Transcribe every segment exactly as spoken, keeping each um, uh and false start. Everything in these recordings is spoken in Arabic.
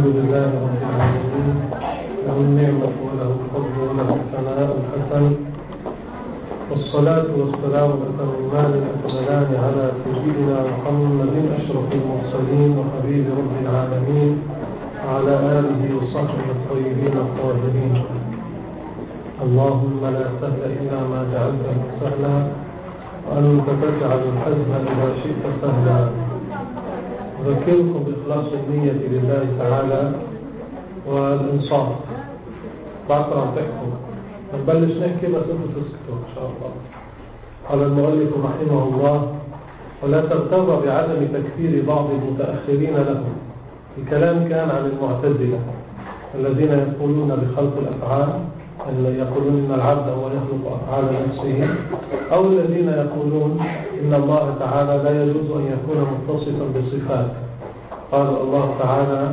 الحمد لله رب العالمين، له النعمة وله الفضل وله الثناء الحسن، والصلاة والسلام الأتمان الأكملان على سيدنا محمد أشرف المرسلين وحبيب رب العالمين وعلى آله وصحبه الطيبين الطاهرين. اللهم لا سهل إلا ما جعلته سهلا، وأنت تجعل الحزن إذا شئت سهلا. أذكركم بإخلاص النية لله تعالى والإنصاف. بقرأ تحكم نبلش نحكي بس أنتوا تسكتوا إن شاء الله. قال المؤلف رحمه الله: ولا تغتر بعدم تكفير بعض المتأخرين لهم. الكلام كان عن المعتزلة الذين يقولون بخلق الأفعال، أن يقولون إن العبد هو يخلق أفعال نفسه، أو الذين يقولون إن الله تعالى لا يجوز أن يكون متصفا بصفات. قال الله تعالى: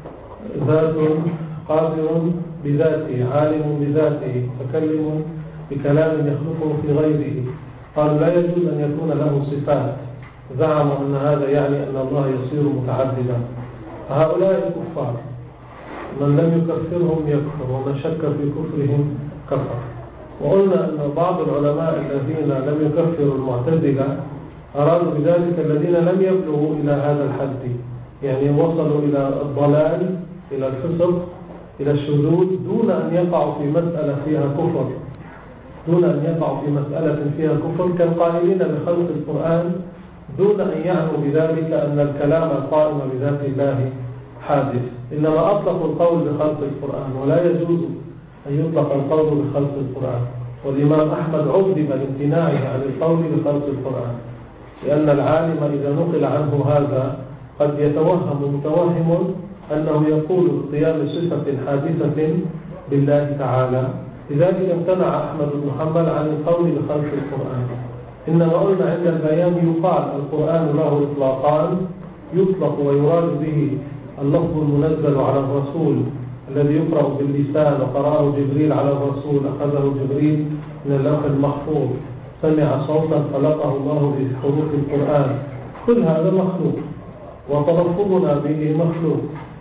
ذات قادر بذاته، عالم بذاته، متكلم بكلام يخلقه في غيره. قالوا لا يجوز أن يكون له صفات، زعموا أن هذا يعني أن الله يصير متعددا. هؤلاء الكفار من لم يكفرهم يكفر، ومن شك في كفرهم كفر. وقلنا أن بعض العلماء الذين لم يكفروا المعتزلة أرادوا بذلك الذين لم يبلغوا إلى هذا الحد، يعني وصلوا إلى الضلال، إلى الفسق، إلى الشذوذ، دون أن يقعوا في مسألة فيها كفر دون أن يقعوا في مسألة فيها كفر كالقائلين بخلق القرآن، دون أن يعنوا بذلك أن الكلام القائم بذات الله حادث. إنما أطلقوا القول بخلق القرآن، ولا يجوز أن يطلق القول بخلق القرآن. والإمام أحمد عذب لامتناعه عن القول بخلق القرآن، لأن العالم إذا نقل عنه هذا قد يتوهم متوهم أنه يقول بقيام صفة حادثة بالله تعالى. لذلك امتنع أحمد بن حنبل عن القول بخلق القرآن. إنما قلنا عند البيان يقال القرآن له إطلاقان: يطلق ويراد به اللفظ المنزل على الرسول الذي يقرأ باللسان، وقرأه جبريل على الرسول، أخذه جبريل من اللوح المحفوظ، سمع صوتا خلقه الله بحروف القرآن. كل هذا مخلوق، وتلفظنا به مخلوق،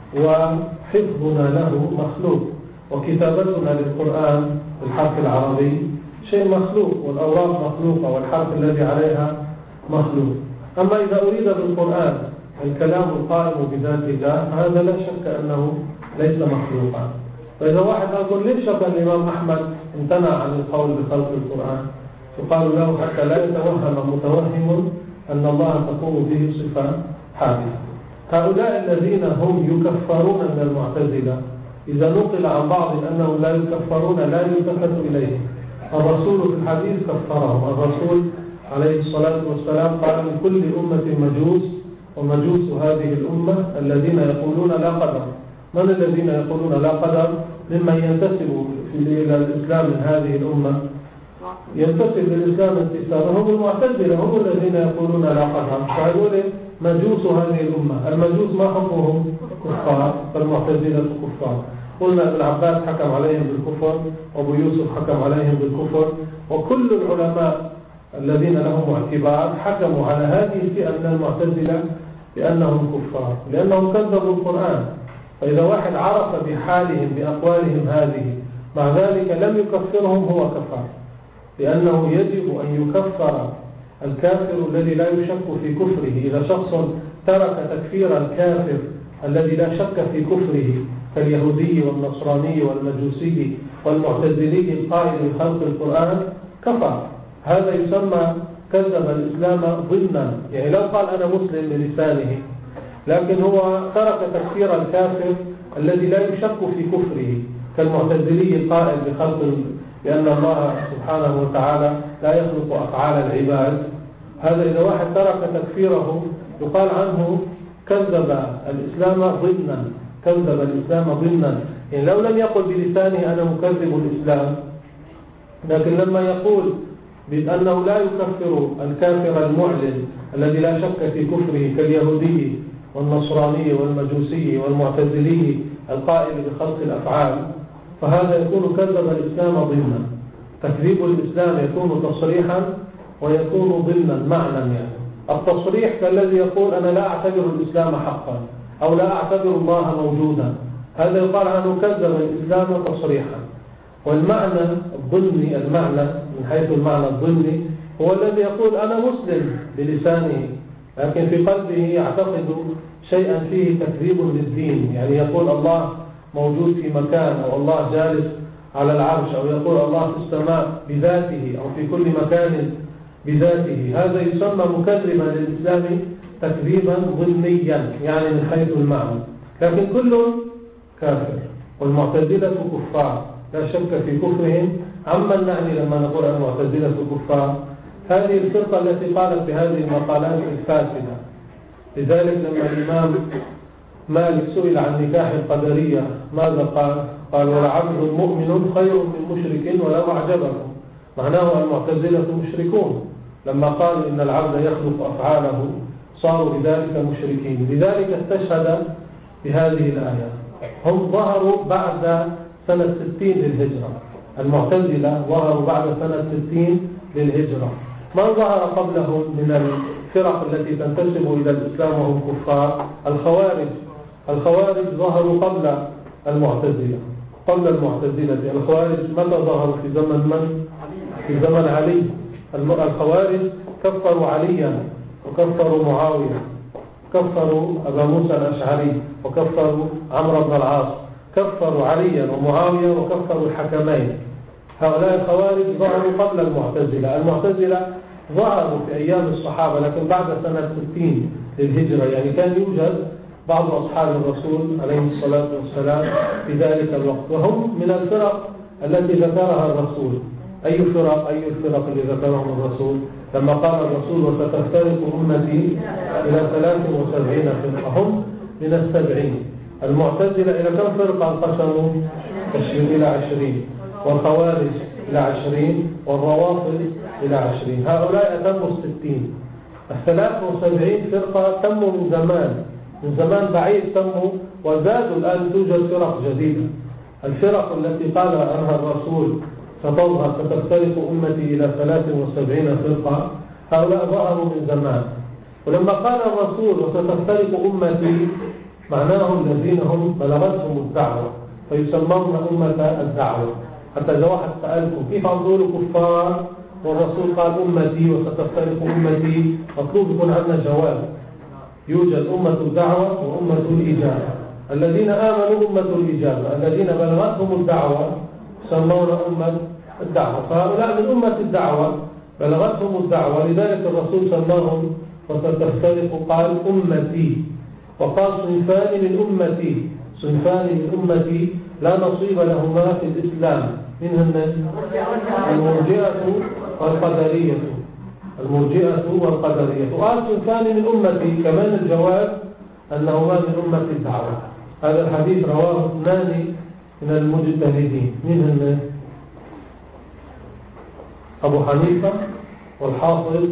وحفظنا له مخلوق، وكتابتنا للقرآن بالحرف العربي شيء مخلوق، والأوراق مخلوقة، والحرف الذي عليها مخلوق. أما إذا أريد بالقرآن الكلام القائم بذات الله، هذا لا شك أنه ليس مخلوقا. فإذا واحد يقول ليش كان الإمام أحمد امتنع عن القول بخلق القرآن؟ يقال له حتى لا يتوهم متوهم أن الله تقوم به صفة حادثة. هؤلاء الذين هم يكفرون من المعتزلة إذا نقل عن بعض أنهم لا يكفرون لا يلتفت إليه. الرسول في الحديث كفرهم. الرسول عليه الصلاة والسلام قال: من كل أمة مجوس، ومجوس هذه الأمة الذين يقولون لا قدر. من الذين يقولون لا قدر؟ ممن ينتسب إلى الإسلام من هذه الأمة، ينتسب للإسلام انتسابا، هم المعتزلة، هم الذين يقولون لا قدر. فهؤلاء مجوس هذه الأمة. المجوس ما حكمهم؟ كفار، فالمعتزلة كفار. قلنا ابن عباس حكم عليهم بالكفر، وابو يوسف حكم عليهم بالكفر، وكل العلماء الذين لهم اعتبار حكموا على هذه الفئة من المعتزلة بأنهم كفار، لأنهم كذبوا القرآن. فإذا واحد عرف بحالهم بأقوالهم هذه مع ذلك لم يكفرهم، هو كفار، لأنه يجب أن يكفر الكافر الذي لا يشك في كفره. إذا شخص ترك تكفير الكافر الذي لا شك في كفره كاليهودي والنصراني والمجوسي والمعتزلي القائل بخلق القرآن كفر. هذا يسمى كذب الإسلام ضمنا. يعني لو قال أنا مسلم بلسانه، لكن هو ترك تكفير الكافر الذي لا يشك في كفره كالمعتزلي القائل بخلق بأن الله سبحانه وتعالى لا يخلق أفعال العباد. هذا إذا واحد ترك تكفيره يقال عنه كذب الإسلام ضمنا، كذب الإسلام ضمنا. يعني لو لم يقل بلسانه أنا مكذب الإسلام، لكن لما يقول بأنه لا يكفر الكافر المعلن الذي لا شك في كفره كاليهودي والنصراني والمجوسي والمعتزلي القائل بخلق الأفعال، فهذا يكون كذب الإسلام ضمنا. تكذيب الإسلام يكون تصريحا ويكون ضمنا معنى. يعني التصريح كالذي يقول أنا لا أعتبر الإسلام حقا، أو لا أعتبر الله موجودا، هذا يقال عنه كذب الإسلام تصريحا. والمعنى الضمني، المعنى من حيث المعنى الضمني هو الذي يقول أنا مسلم بلسانه، لكن في قلبه يعتقد شيئا فيه تكذيب للدين، يعني يقول الله موجود في مكان، أو الله جالس على العرش، أو يقول الله في السماء بذاته، أو في كل مكان بذاته. هذا يسمى مكذبا للإسلام تكذيبا ضمنيا، يعني من حيث المعنى، لكن كل كافر. والمعتزلة كفار لا شك في كفرهم. عما نعني لما نقول المعتزلة كفار؟ هذه الفرقة التي قالت بهذه المقالات الفاسدة. لذلك لما الإمام مالك سئل عن نكاح القدرية ماذا قال؟ قال ولعبد مؤمن خير من مشرك ولو أعجبكم. معناه المعتزلة مشركون، لما قالوا إن العبد يخلق أفعاله صاروا بذلك مشركين. لذلك استشهد بهذه الآية. هم ظهروا بعد سنة ستين للهجرة، المعتزلة ظهروا بعد سنة ستين للهجرة. من ظهر قبلهم من الفرق التي تنتسب إلى الإسلام وهم كفار؟ الخوارج. الخوارج ظهروا قبل المعتزلة. قبل المعتزلة الخوارج متى ظهروا؟ في زمن من؟ في زمن علي. الخوارج كفروا عليا وكفروا معاوية، كفروا أبا موسى الأشعري، وكفروا عمرو بن العاص، كفروا عليا ومعاوية، وكفروا الحكمين. هؤلاء الخوارج ظهروا قبل المعتزلة. المعتزلة ظهروا في أيام الصحابة لكن بعد سنة ستين للهجرة، يعني كان يوجد بعض أصحاب الرسول عليه الصلاة والسلام في ذلك الوقت، وهم من الفرق التي ذكرها الرسول. أي فرق؟ أي الفرق اللي ذكرهم الرسول لما قال الرسول وستفترق أمتي إلى ثلاث وسبعين فرقة؟ هم من السبعين. المعتزلة إلى كم فرقة انقسموا؟ إلى عشرين، والخوارج إلى عشرين، والروافض إلى عشرين. هؤلاء أتموا الستين. الثلاث وسبعين فرقة تموا من زمان، من زمان بعيد تموا، وزادوا الآن توجد فرق جديدة. الفرق التي قال عنها الرسول ستظهر ستفترق أمتي إلى ثلاث وسبعين فرقة، هؤلاء ظهروا من زمان. ولما قال الرسول وستفترق أمتي معناه الذين هم بلغتهم الدعوة فيسمون أمة الدعوة. حتى إذا واحد سألكم كيف أنظروا كفار والرسول قال أمتي وستفترق أمتي، مطلوب يكون عندنا جواب. يوجد أمة الدعوة وأمة الإجابة. الذين آمنوا أمة الإجابة، الذين بلغتهم الدعوة يسمون أمة الدعوة. فهؤلاء من أمة الدعوة بلغتهم الدعوة، لذلك الرسول سماهم وستفترق قال أمتي، وقال صنفان من أمتي، صنفان من أمتي لا نصيب لهما في الإسلام، منهم المرجئة والقدرية، المرجئة والقدرية. وقال صنفان من أمتي، كمان الجواب أنهما من أمة الدعوة. هذا الحديث رواه اثنان من المجتهدين، منهم أبو حنيفة والحافظ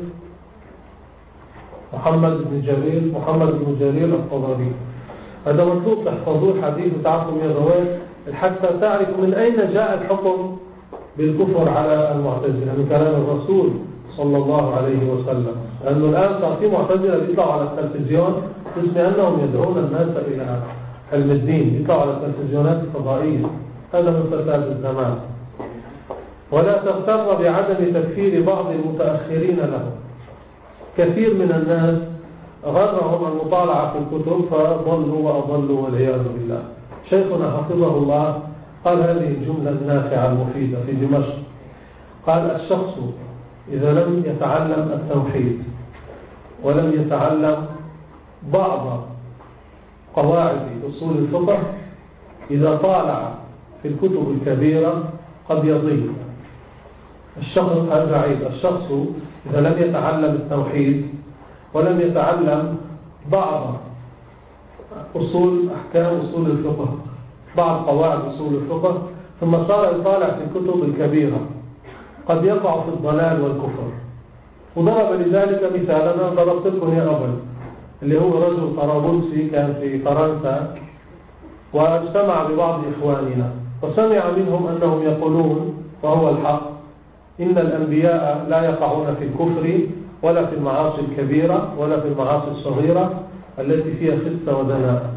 محمد بن جرير محمد بن جرير الطبري. هذا مطلوب تحفظوه الحديث وتعرفوا من الرواية حتى تعرفوا من أين جاء الحكم بالكفر على المعتزلة من كلام الرسول صلى الله عليه وسلم. لأنه الآن صار في معتزلة بيطلعوا على التلفزيون باسم أنهم يدعون الناس إلى علم الدين، يطلعوا على التلفزيونات الفضائية. هذا من فساد الزمان. ولا تغتر بعدم تكفير بعض المتأخرين لهم. كثير من الناس غرهم المطالعة في الكتب فضلوا وأضلوا والعياذ بالله. شيخنا حفظه الله قال هذه الجملة النافعة المفيدة في دمشق، قال الشخص إذا لم يتعلم التوحيد ولم يتعلم بعض قواعد أصول الفقه، إذا طالع في الكتب الكبيرة قد يضل. الشخص هذا عيب. الشخص إذا لم يتعلم التوحيد ولم يتعلم بعض أصول أحكام أصول الفقه، بعض قواعد أصول الفقه، ثم صار يطالع في الكتب الكبيرة، قد يقع في الضلال والكفر. وضرب لذلك مثالا ضربت لكم يا أول، اللي هو رجل طرابلسي كان في فرنسا واجتمع ببعض إخواننا وسمع منهم أنهم يقولون وهو الحق إن الأنبياء لا يقعون في الكفر ولا في المعاصي الكبيرة ولا في المعاصي الصغيرة التي فيها خسة ودناء.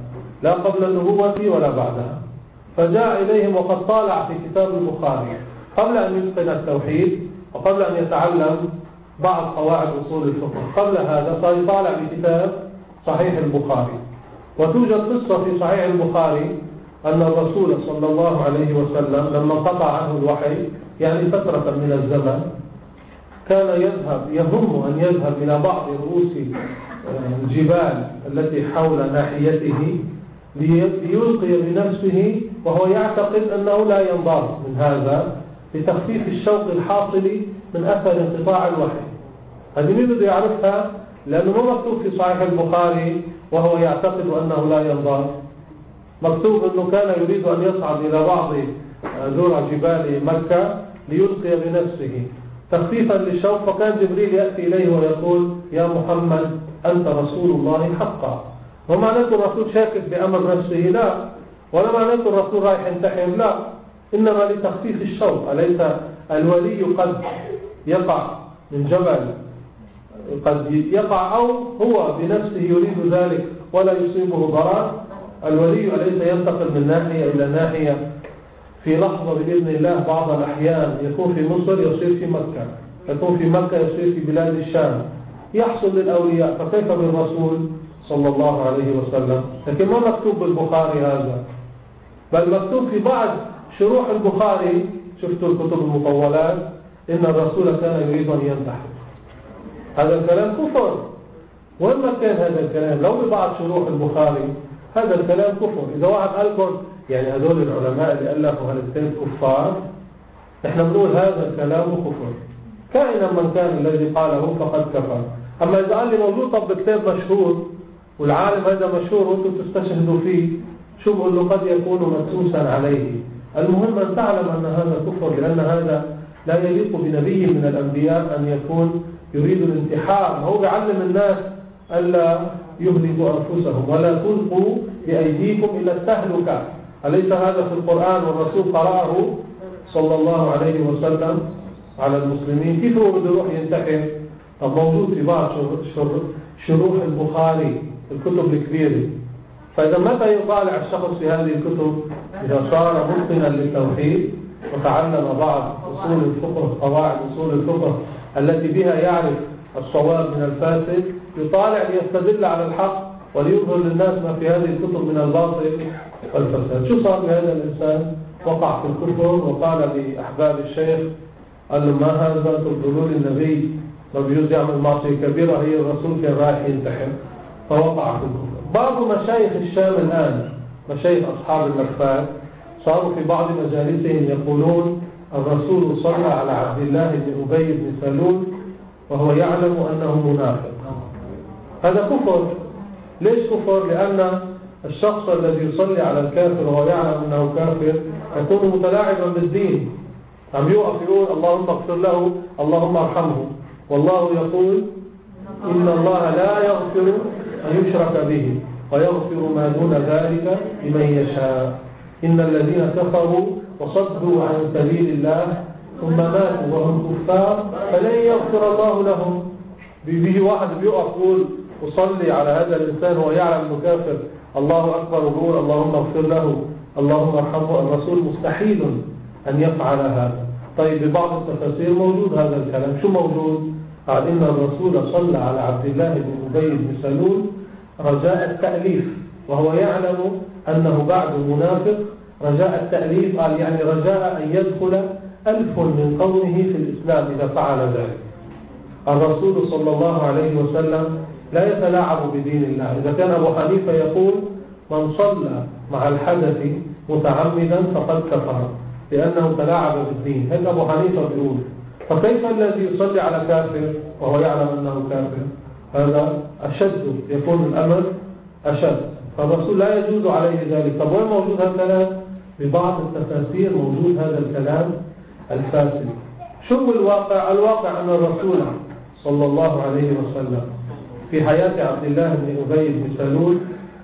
لا قبل نبوتي ولا بعدها. فجاء إليهم وقد طالع في كتاب البخاري قبل أن يتقن التوحيد وقبل أن يتعلم بعض قواعد أصول الفقه. قبل هذا طالع بكتاب صحيح البخاري. وتوجد قصة في صحيح البخاري أن الرسول صلى الله عليه وسلم لما قطع عنه الوحي يعني فترة من الزمن كان يذهب يهم أن يذهب إلى بعض رؤوس الجبال التي حول ناحيته ليلقي بنفسه وهو يعتقد أنه لا ينضر من هذا لتخفيف الشوق الحاصل من أثر انقطاع الوحي. هذه مين بده يعرفها؟ لأنه ما مكتوب في صحيح البخاري وهو يعتقد أنه لا ينضر. مكتوب أنه كان يريد أن يصعد إلى بعض ذرع جبال مكة ليلقي بنفسه تخفيفا للشوق. فكان جبريل يأتي إليه ويقول يا محمد أنت رسول الله حقا. ومعناته الرسول شاكك بأمر نفسه؟ لا. ولا معناته الرسول رايح ينتحر؟ لا. إنما لتخفيف الشوق. أليس الولي قد يقع من جبل قد يقع أو هو بنفسه يريد ذلك ولا يصيبه ضرر؟ الولي أليس ينتقل من ناحية إلى ناحية في لحظة بإذن الله؟ بعض الأحيان يكون في مصر يصير في مكة، يكون في مكة يصير في بلاد الشام، يحصل للأولياء. فكيف بالرسول صلى الله عليه وسلم؟ لكن ما مكتوب بالبخاري هذا، بل مكتوب في بعض شروح البخاري. شفتوا الكتب المطولات إن الرسول كان يريد أن ينتحر. هذا الكلام كفر. وين ما كان هذا الكلام؟ لو ببعض شروح البخاري هذا الكلام كفر. إذا واحد قالكم يعني هذول العلماء اللي ألفوا هالكتاب كفار، نحن بنقول هذا الكلام كفر كائنا من كان الذي قاله فقد كفر. أما إذا قال لي موجود طب كتاب مشهور والعالم هذا مشهور وأنتم تستشهدوا فيه، شو بقول له؟ قد يكون مدسوسا عليه. المهم أن تعلم أن هذا كفر، لأن هذا لا يليق بنبي من الأنبياء أن يكون يريد الانتحار. هو بيعلم الناس ألا يهلكوا أنفسهم ولا تلقوا بأيديكم إلى التهلكة. أليس هذا في القرآن والرسول قرأه صلى الله عليه وسلم على المسلمين؟ كيف هو بده يروح ينتحر؟ طب موجود في بعض شروح البخاري الكتب الكبيرة. فإذا متى يطالع الشخص في هذه الكتب؟ إذا صار متقنا للتوحيد وتعلم بعض أصول الفقه، قواعد أصول الفقه التي بها يعرف الصواب من الفاسد، يطالع ليستدل على الحق وليظهر للناس ما في هذه الكتب من الباطل والفساد. شو صار بهذا الإنسان؟ وقع في الكفر وقال لأحباب الشيخ قال له ما هذا تقولون النبي ما بيجوز يعمل معصية كبيرة، هي الرسول كان رايح ينتحر فوقع في الكفر. بعض مشايخ الشام الآن، مشايخ أصحاب المكفات، صاروا في بعض مجالسهم يقولون الرسول صلى على عبد الله بن أبي بن سلول وهو يعلم أنه منافق. هذا كفر. ليش كفر؟ لأن الشخص الذي يصلي على الكافر وهو يعلم أنه كافر يكون متلاعبا بالدين، عم يوقف يقول اللهم اغفر له اللهم ارحمه، والله يقول إن الله لا يغفر أن يشرك به ويغفر ما دون ذلك لمن يشاء. إن الذين كفروا وصدوا عن سبيل الله ثم ماتوا وهم كفار فلن يغفر الله لهم. بيجي واحد بيقف يقول وصلي على هذا الإنسان وهو يعلم أنه كافر، الله أكبر ويقول اللهم اغفر له اللهم ارحمه. الرسول مستحيل أن يفعل هذا. طيب ببعض التفاسير موجود هذا الكلام. شو موجود؟ قال إن الرسول صلى على عبد الله بن أبي بن سلول رجاء التأليف وهو يعلم أنه بعد منافق. رجاء التأليف قال يعني رجاء أن يدخل ألف من قومه في الإسلام إذا فعل ذلك. الرسول صلى الله عليه وسلم لا يتلاعب بدين الله. إذا كان أبو حنيفة يقول من صلى مع الحدث متعمدا فقد كفر لأنه تلاعب بالدين، هذا أبو حنيفة بيقول. فكيف الذي يصلي على كافر وهو يعلم أنه كافر؟ هذا أشد، يكون الأمر أشد. فالرسول لا يجوز عليه ذلك. طب وين موجود هذا الكلام؟ ببعض التفاسير موجود هذا الكلام الفاسد. شو الواقع؟ الواقع أن الرسول صلى الله عليه وسلم في حياة عبد الله بن أبي بن سلول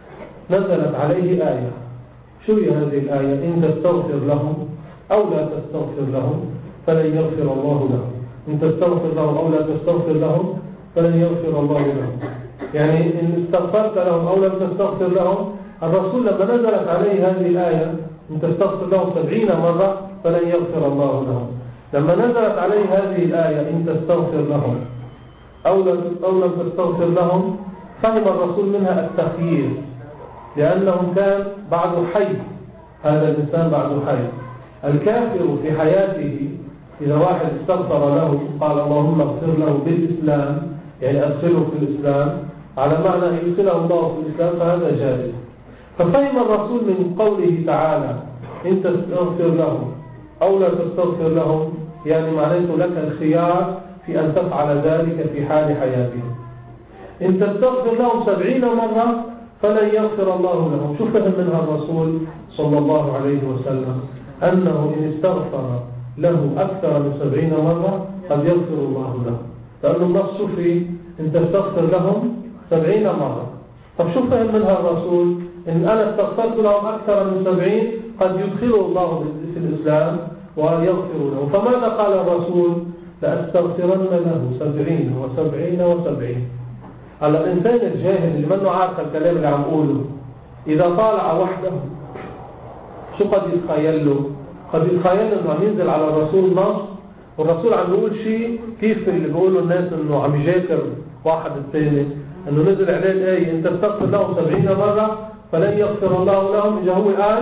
نزلت عليه آية. شو هي هذه الآية؟ إن تستغفر لهم أو لا تستغفر لهم فلن يغفر الله لهم. إن تستغفر لهم أو لا تستغفر لهم فلن يغفر الله لهم. يعني إن استغفرت لهم أو لم تستغفر لهم الرسول لما نزلت عليه هذه الآية إن تستغفر لهم سبعين مرة فلن يغفر الله لهم. لما نزلت عليه هذه الآية إن تستغفر لهم أو لم تستغفر لهم، فهم الرسول منها التخيير، لأنه كان بعد حي، هذا الإنسان بعد حي. الكافر في حياته إذا واحد استغفر له قال اللهم اغفر له بالإسلام، يعني أدخله في الإسلام على معنى أن يدخله الله في الإسلام، فهذا جائز. ففهم الرسول من قوله تعالى إن تستغفر لهم أو لا تستغفر لهم، يعني معناته لك الخيار في أن تفعل ذلك في حال حياتهم. إن تستغفر لهم سبعين مرة فلن يغفر الله لهم. شو فهم منها الرسول صلى الله عليه وسلم؟ أنه إن استغفر له أكثر من سبعين مرة قد يغفر الله له، لأنه النص في إن تستغفر لهم سبعين مرة. طب شو فهم منها الرسول؟ إن أنا استغفرت لهم أكثر من سبعين قد يدخله الله في الإسلام ويغفر له. فماذا قال الرسول؟ لأستغفرن له سبعين وسبعين وسبعين. على الإنسان الجاهل اللي منه عارف الكلام اللي عم قوله، إذا طالع وحده شو قد يتخيل له؟ قد يتخيل إنه عم ينزل على الرسول نص، والرسول عم يقول شيء كيف اللي بيقولوا الناس إنه عم يجاكر واحد الثاني، إنه نزل عليه الآية إن تستغفر لهم سبعين مرة فلن يغفر الله لهم، إذا هو قال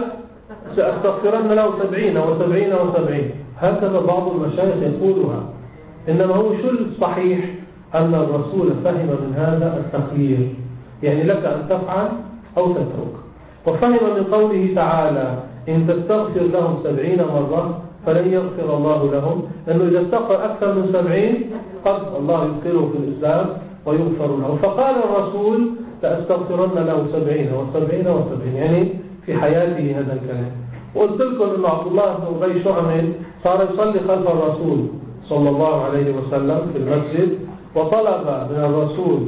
سأستغفرن له سبعين وسبعين وسبعين. هكذا بعض المشايخ يقولها. إنما هو شو الصحيح؟ أن الرسول فهم من هذا التخيير، يعني لك أن تفعل أو تترك. وفهم من قوله تعالى إن تستغفر لهم سبعين مرة فلن يغفر الله لهم، لأنه إذا استغفر أكثر من سبعين قد الله يدخله في الإسلام ويغفر له. فقال الرسول لأستغفرن له سبعين وسبعين وسبعين، يعني في حياته هذا الكلام. وقلت لكم أن عبد الله بن أبي شو عمل؟ صار يصلي خلف الرسول صلى الله عليه وسلم في المسجد، وطلب من الرسول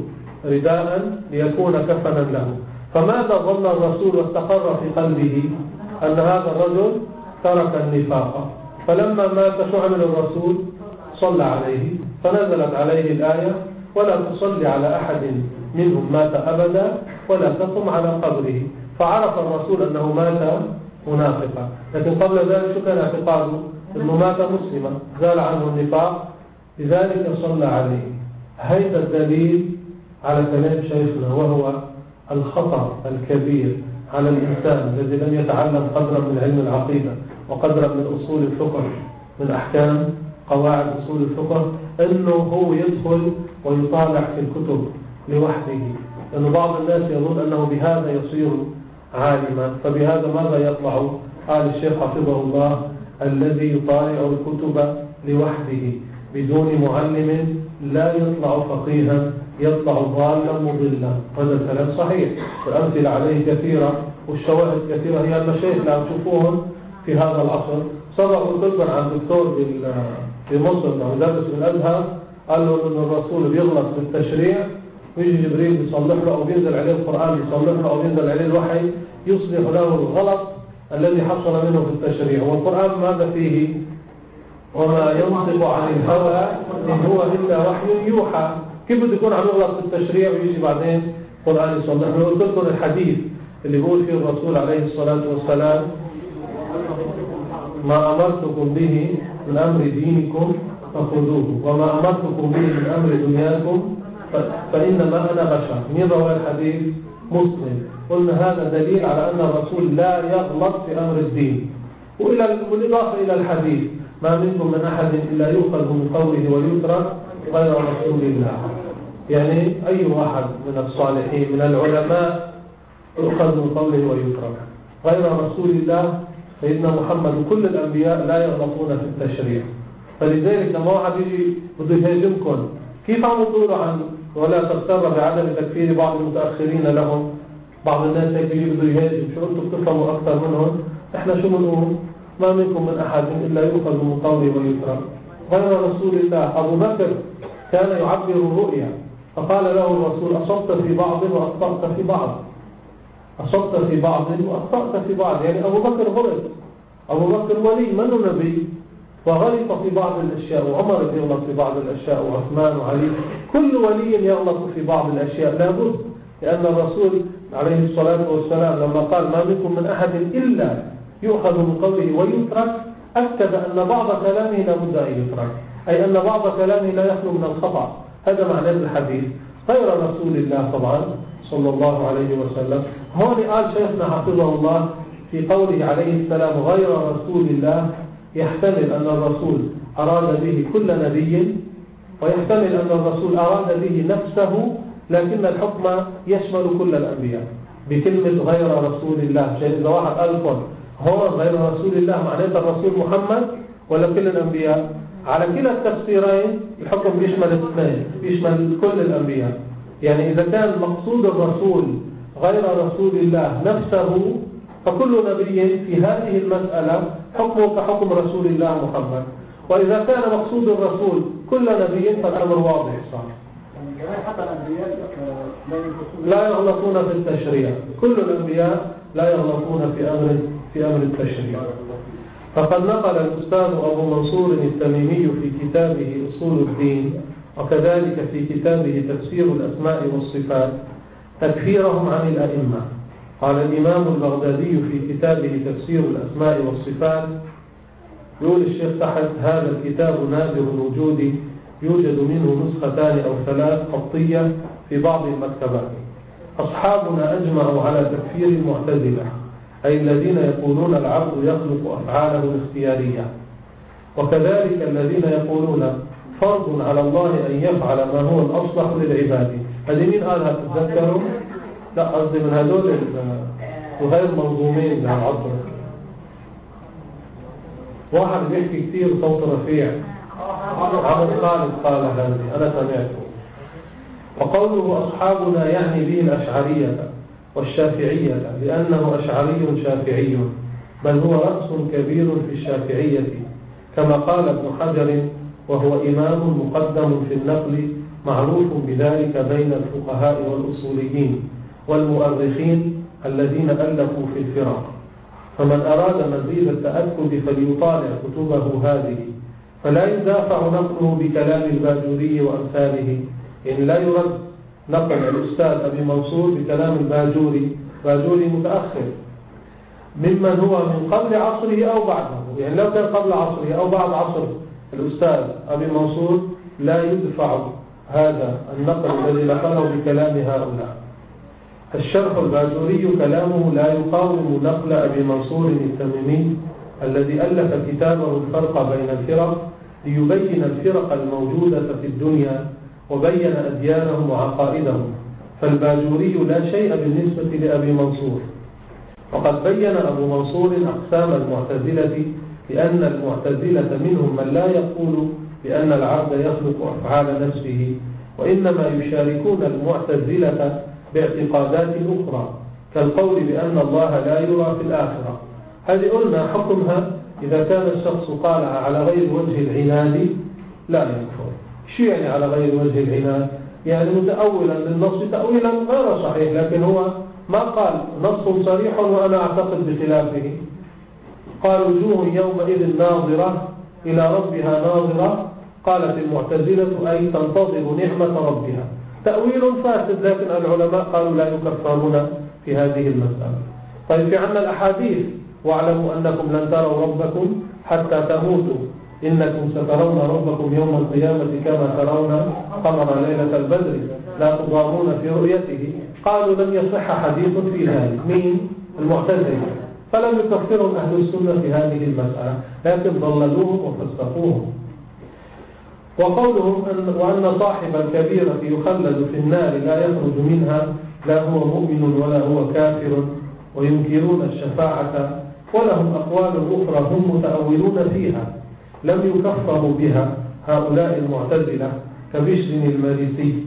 رداء ليكون كفنا له. فماذا ظن الرسول واستقر في قلبه؟ أن هذا الرجل ترك النفاق. فلما مات شو عمل الرسول؟ صلى عليه، فنزلت عليه الآية ولا تصلي على أحد منهم مات أبدا ولا تقم على قبره. فعرف الرسول أنه مات منافقا، لكن قبل ذلك شو كان اعتقاده؟ أنه مات مسلما زال عنه النفاق، لذلك صلى عليه. هذا الدليل على كلام شيخنا، وهو الخطأ الكبير على الإنسان الذي لم يتعلم قدرا من علم العقيدة وقدرا من أصول الفقه، من أحكام قواعد أصول الفقه، أنه هو يدخل ويطالع في الكتب لوحده. لأن بعض الناس يظن أنه بهذا يصير عالما. فبهذا ماذا يطلع؟ قال الشيخ حفظه الله الذي يطالع الكتب لوحده بدون معلم لا يطلع فقيها، يطلع ضالا مضلا. هذا الكلام صحيح، والأمثلة عليه كثيرة والشواهد كثيرة. هي المشايخ اللي عم تشوفوهم في هذا العصر صدقوا طبعا عن دكتور في مصر مدرس من الأزهر، قال له أن الرسول بيغلط في التشريع، ويجي جبريل بيصلح له أو بينزل عليه القرآن يصلح له أو بينزل عليه الوحي يصلح له الغلط الذي حصل منه في التشريع. والقرآن ماذا فيه؟ وما ينطق عن الهوى إن هو إلا وحي يوحى. كيف بده يكون عم يغلط في التشريع ويجي بعدين القرآن يصلح له؟ قلت لكم الحديث اللي بيقول فيه الرسول عليه الصلاة والسلام ما أمرتكم به من أمر دينكم فخذوه وما أمرتكم به من أمر دنياكم فإنما أنا بشر. من روى الحديث؟ مسلم. قلنا هذا دليل على أن الرسول لا يغلط في أمر الدين. والإضافة إلى الحديث ما منكم من أحد إلا يؤخذ من قوله ويترك غير رسول الله. يعني أي واحد من الصالحين من العلماء يؤخذ من قوله ويترك، غير رسول الله سيدنا محمد وكل الأنبياء لا يغلطون في التشريع. فلذلك لما واحد يجي بده يهاجمكم كيف عم تقولوا عن ولا تغتر بعدم تكفير بعض المتأخرين لهم؟ بعض الناس هيك بيجي بده يهاجم، شو انتم بتفهموا أكثر منهم؟ احنا شو بنقول؟ ما منكم من أحد إلا يؤخذ من قوله ويترك غير رسول الله. أبو بكر كان يعبر الرؤيا فقال له الرسول أصبت في بعض وأخطأت في بعض، أصبت في بعض وأخطأت في بعض. يعني أبو بكر غلط، أبو بكر ولي منه نبي وغلط في بعض الأشياء، وعمر يغلط في بعض الأشياء وعثمان وعلي، كل ولي يغلط في بعض الأشياء لابد، لأن الرسول عليه الصلاة والسلام لما قال ما منكم من أحد إلا يؤخذ من قوله ويترك، أكد أن بعض كلامه لا بد أن يترك، أي أن بعض كلامه لا يخلو من الخطأ. هذا معنى الحديث غير رسول الله طبعا صلى الله عليه وسلم. هون قال شيخنا حفظه الله في قوله عليه السلام غير رسول الله، يحتمل أن الرسول أراد به كل نبي، ويحتمل أن الرسول أراد به نفسه، لكن الحكم يشمل كل الأنبياء بكلمة غير رسول الله. إذا واحد قال هو غير رسول الله معناته الرسول محمد ولا كل الأنبياء؟ على كلا التفسيرين الحكم بيشمل الاثنين، بيشمل كل الأنبياء. يعني إذا كان مقصود الرسول غير رسول الله نفسه، فكل نبي في هذه المسألة حكمه كحكم رسول الله محمد. وإذا كان مقصود الرسول كل نبي فالأمر واضح صح. حتى الأنبياء لا يغلطون في التشريع، كل الأنبياء لا يغلطون في أمر في أمر التشريع. فقد نقل الأستاذ أبو منصور التميمي في كتابه أصول الدين، وكذلك في كتابه تفسير الأسماء والصفات، تكفيرهم عن الأئمة. قال الإمام البغدادي في كتابه تفسير الأسماء والصفات، يقول الشيخ تحت: هذا الكتاب نادر الوجود، يوجد منه نسختان أو ثلاث خطية في بعض المكتبات. أصحابنا أجمعوا على تكفير المعتزلة، أي الذين يقولون العبد يخلق أفعاله الاختيارية، وكذلك الذين يقولون فرض على الله أن يفعل ما هو الأصلح للعباد. هذه مين قالها تتذكروا؟ لا قصدي من هذول الغير منظومين للعصر. واحد بيحكي كثير صوت رفيع، عمر خالد قال هذه أنا سمعته. وقوله أصحابنا يعني به الأشعرية والشافعية، لأنه أشعري شافعي، بل هو رأس كبير في الشافعية، كما قال ابن حجر، وهو إمام مقدم في النقل معروف بذلك بين الفقهاء والأصوليين والمؤرخين الذين ألفوا في الفرق. فمن أراد مزيد التأكد فليطالع كتبه هذه، فلا يدافع نقله بكلام الباجوري وأمثاله، إن لا يرد نقل الأستاذ أبي منصور بكلام الباجوري، باجوري متأخر ممن هو من قبل عصره أو بعده. يعني لو كان قبل عصره أو بعد عصر الأستاذ أبي منصور لا يدفع هذا النقل الذي نقله بكلام هؤلاء. الشرح الباجوري كلامه لا يقاوم نقل أبي منصور التميمي الذي ألف كتابه الفرق بين الفرق ليبين الفرق الموجودة في الدنيا وبين أديانهم وعقائدهم، فالباجوري لا شيء بالنسبة لأبي منصور. وقد بين أبو منصور أقسام المعتزلة، لأن المعتزلة منهم من لا يقول بأن العبد يخلق أفعال نفسه، وإنما يشاركون المعتزلة باعتقادات أخرى كالقول بأن الله لا يرى في الآخرة. هذه قلنا حكمها إذا كان الشخص قالها على غير وجه العناد لا يكفر. شو يعني على غير وجه العناد؟ يعني متأولا للنص تأويلا غير صحيح، لكن هو ما قال نص صريح وأنا أعتقد بخلافه. قال وجوه يومئذ ناظرة إلى ربها ناظرة، قالت المعتزلة أي تنتظر نعمة ربها. تأويل فاسد، لكن العلماء قالوا لا يكفرون في هذه المسألة. طيب في عنا الأحاديث: واعلموا أنكم لن تروا ربكم حتى تموتوا، إنكم سترون ربكم يوم القيامة كما ترون قمر ليلة البدر لا تضامون في رؤيته. قالوا لم يصح حديث في ذلك. مين؟ المعتزلة. فلم يكفرهم أهل السنة في هذه المسألة، لكن ضللوهم وفسقوهم. وقولهم أن وأن صاحب الكبيرة يخلد في النار لا يخرج منها، لا هو مؤمن ولا هو كافر، وينكرون الشفاعة، ولهم أقوال أخرى هم متأولون فيها لم يكفروا بها هؤلاء المعتزلة كبشر المارسي،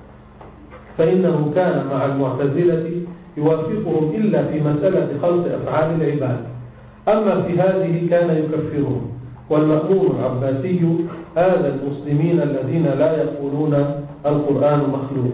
فإنه كان مع المعتزلة يوافقهم إلا في مسألة خلق أفعال العباد، أما في هذه كان يكفرهم. والمأمون العباسي هذا المسلمين الذين لا يقولون القرآن مخلوق.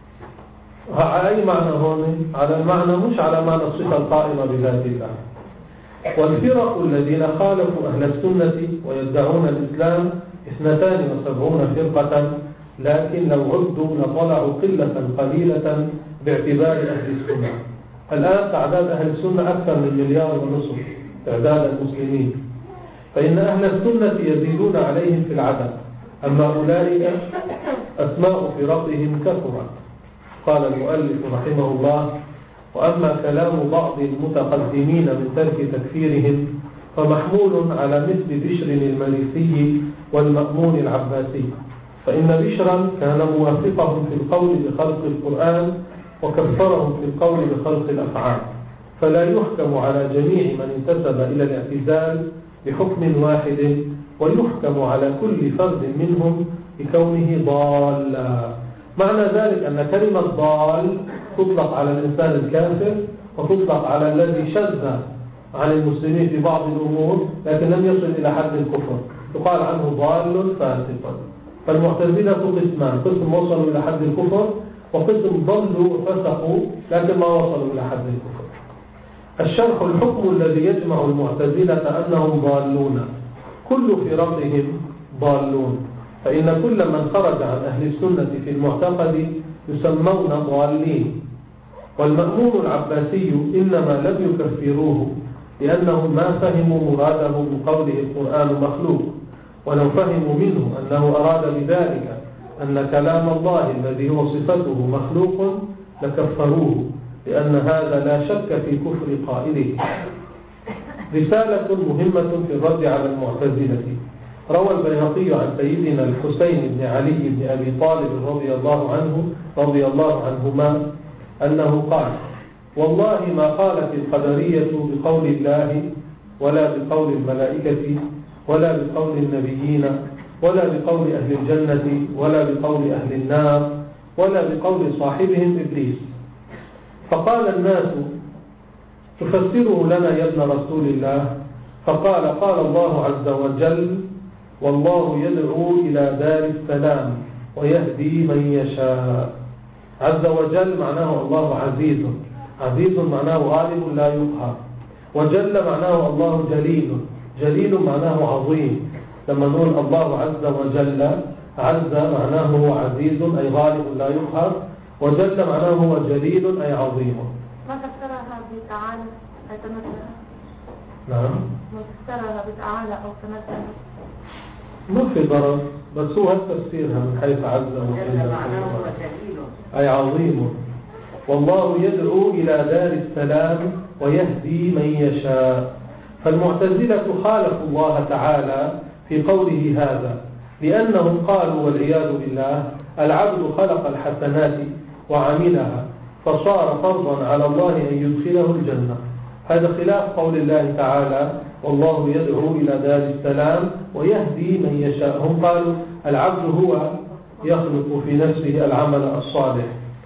على أي معنى هون؟ على المعنى مش على معنى الصفة القائمة بذات الله. والفرق الذين خالفوا أهل السنة ويدعون الإسلام اثنتان وسبعون فرقة، لكن لو عدوا لطلعوا قلة قليلة باعتبار أهل السنة. الآن تعداد أهل السنة أكثر من مليار ونصف تعداد المسلمين، فإن أهل السنة يزيدون عليهم في العدد، أما أولئك أسماء فرقهم كثرت. قال المؤلف رحمه الله: وأما كلام بعض المتقدمين من ترك تكفيرهم فمحمول على مثل بشر المريسي والمأمون العباسي، فإن بشرا كان موافقهم في القول بخلق القرآن وكفرهم في القول بخلق الأفعال، فلا يحكم على جميع من انتسب إلى الاعتزال بحكم واحد، ويحكم على كل فرد منهم بكونه ضالا. معنى ذلك أن كلمة ضال تطلق على الإنسان الكافر، وتطلق على الذي شذ عن المسلمين في بعض الأمور لكن لم يصل إلى حد الكفر، يقال عنه ضال فاسق. فالمعتزلة قسمان: قسم وصلوا إلى حد الكفر، وقسم ضلوا وفسقوا لكن ما وصلوا إلى حد الكفر. الشرح: الحكم الذي يجمع المعتزلة أنهم ضالون، كل فرقهم ضالون، فإن كل من خرج عن أهل السنة في المعتقد يسمون ضالين. والمأمون العباسي إنما لم يكفروه لأنهم ما فهموا مراده من قوله القرآن مخلوق، ولو فهموا منه أنه أراد بذلك أن كلام الله الذي هو صفته مخلوق لكفروه، لأن هذا لا شك في كفر قائله. رسالة مهمة في الرد على المعتزلة. روى البيهقي عن سيدنا الحسين بن علي بن أبي طالب رضي الله عنه رضي الله عنهما أنه قال: والله ما قالت القدرية بقول الله ولا بقول الملائكة ولا بقول النبيين ولا بقول أهل الجنة ولا بقول أهل النار ولا بقول صاحبهم إبليس. فقال الناس: تفسره لنا يا ابن رسول الله؟ فقال: قال الله عز وجل: والله يدعو إلى دار السلام ويهدي من يشاء. عز وجل معناه الله عزيز، عزيز معناه غالب لا يقهر، وجل معناه الله جليل، جليل معناه عظيم. لما نقول الله عز وجل، عز معناه هو عزيز أي غالب لا يقهر، وجل معناه هو جليل أي عظيم. ما تفسرها بتعالى أو تمثل؟ نعم، ما تفسرها بتعالى أو تمثل؟ ما في ضرر، بس هو تفسيرها من حيث عز وجل أي عظيم. والله يدعو إلى دار السلام ويهدي من يشاء. فالمعتزلة خالفوا الله تعالى في قوله هذا، لأنهم قالوا والعياذ بالله: العبد خلق الحسنات وعملها فصار فرضا على الله أن يدخله الجنة. هذا خلاف قول الله تعالى: والله يدعو إلى دار السلام ويهدي من يشاء. هم قالوا العبد هو يخلق في نفسه العمل الصالح،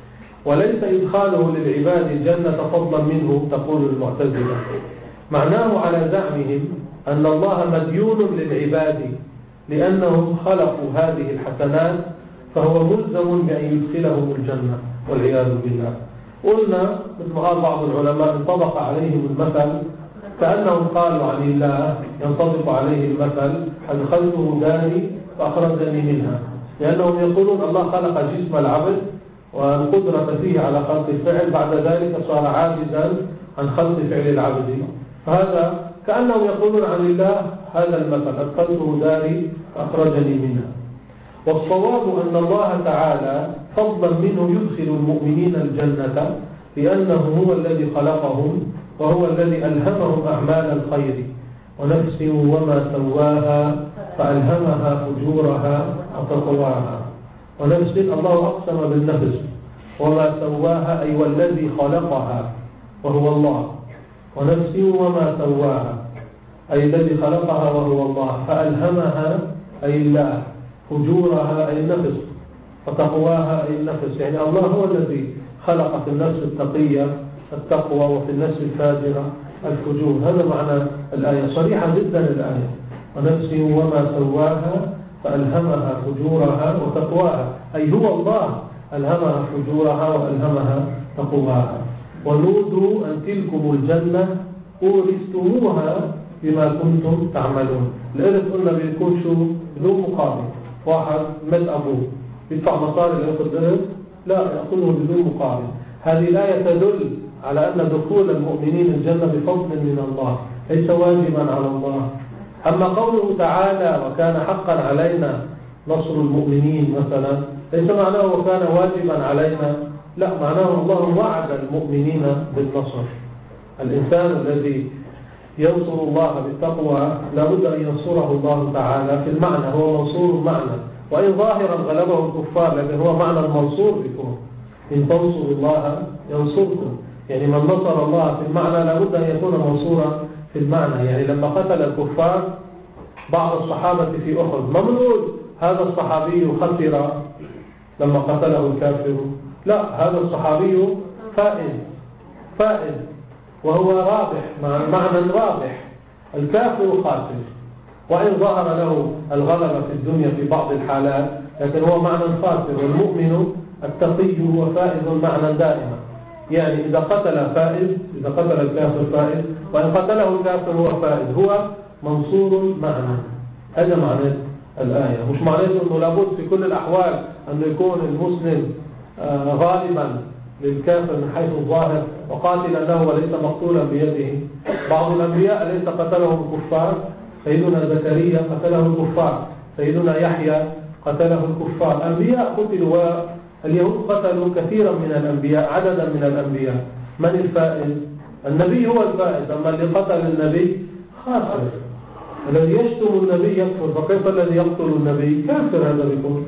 وليس إدخاله للعباد الجنة فضلا منه، تقول المعتزلة. معناه على زعمهم أن الله مديون للعباد لأنهم خلقوا هذه الحسنات، فهو ملزم بأن يدخلهم الجنة والعياذ بالله. قلنا مثل ما قال بعض العلماء: انطبق عليهم المثل، كأنهم قالوا عن الله ينطبق عليه المثل: أدخلته داري فأخرجني منها، لأنهم يقولون الله خلق جسم العبد والقدرة فيه على خلق الفعل، بعد ذلك صار عاجزا عن خلق فعل العبد. فهذا كأنهم يقولون عن الله هذا المثل: أدخلته داري فأخرجني منها. والصواب أن الله تعالى فضلا منه يدخل المؤمنين الجنة، لأنه هو الذي خلقهم وهو الذي ألهمهم أعمال الخير. ونفس وما سواها فألهمها فجورها وتقواها. ونفس، الله أقسم بالنفس، وما سواها أي والذي خلقها وهو الله. ونفس وما سواها أي الذي خلقها وهو الله، فألهمها أي الله، فجورها أي النفس، وتقواها أي النفس. يعني الله هو الذي خلق في النفس التقية التقوى، وفي النفس الفاجرة الفجور. هذا معنى الآية، صريحة جدا الآية: ونفس وما سواها فألهمها فجورها وتقواها، أي هو الله ألهمها فجورها وألهمها تقواها. ونودوا أن تلكم الجنة أورثتموها بما كنتم تعملون. الإرث قلنا بيكون شو؟ بدون مقابل. واحد مات أبوه يدفع مصاري ليأخذ الإرث؟ لا، يأخذه بدون مقابل. هذه الآية تدل على أن دخول المؤمنين الجنة بفضل من الله ليس واجبا على الله. أما قوله تعالى وكان حقا علينا نصر المؤمنين مثلا ليس معناه وكان واجبا علينا، لا، معناه الله وعد المؤمنين بالنصر. الإنسان الذي ينصر الله بالتقوى لابد أن ينصره الله تعالى في المعنى، هو منصور معنى، وإن ظاهرا غلبه الكفار لكن هو معنى المنصور بكم. إن تنصروا الله ينصركم، يعني من نصر الله في المعنى لابد أن يكون منصورا في المعنى. يعني لما قتل الكفار بعض الصحابة في أحد ممنوع هذا الصحابي خسر لما قتله الكافر، لا، هذا الصحابي فائز فائز وهو رابح، معنى رابح. الكافر خاسر وإن ظهر له الغلبة في الدنيا في بعض الحالات لكن هو معنى خاسر. والمؤمن التقي هو فائز معنى دائما، يعني إذا قتل فائز، إذا قتل الكافر فائز، وإن قتله الكافر هو فائز، هو منصور معنى. هذا معنى الآية. مش معناته أنه لابد في كل الأحوال أنه يكون المسلم غالبا للكافر من حيث الظاهر وقاتلا له وليس مقتولا بيده. بعض الأنبياء ليس قتلهم الكفار، سيدنا زكريا قتله الكفار، سيدنا يحيى قتله الكفار. أنبياء قتلوا، واليهود قتلوا كثيرا من الأنبياء، عددا من الأنبياء. من الفائز؟ النبي هو الفائز، أما اللي قتل النبي خاسر. الذي يشتم النبي يكفر، فكيف الذي يقتل النبي؟ كافر هذا بيكون.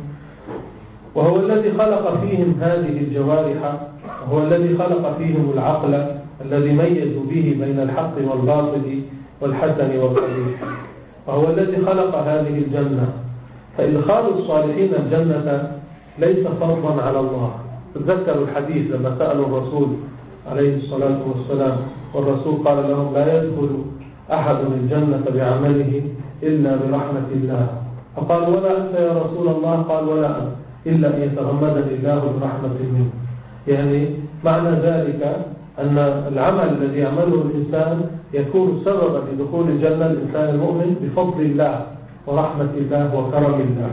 وهو الذي خلق فيهم هذه الجوارح، وهو الذي خلق فيهم العقل الذي ميزوا به بين الحق والباطل والحسن والقبيح، وهو الذي خلق هذه الجنة. فإدخال الصالحين الجنة ليس فرضا على الله. تذكروا الحديث لما سألوا الرسول عليه الصلاة والسلام، والرسول قال لهم لا يدخل أحد الجنة بعمله إلا برحمة الله. فقال ولا أنت يا رسول الله؟ قال ولا أنت، إلا أن يتغمدني الله برحمة منه. يعني معنى ذلك أن العمل الذي يعمله الإنسان يكون سببا لدخول الجنة الإنسان المؤمن بفضل الله ورحمة الله وكرم الله.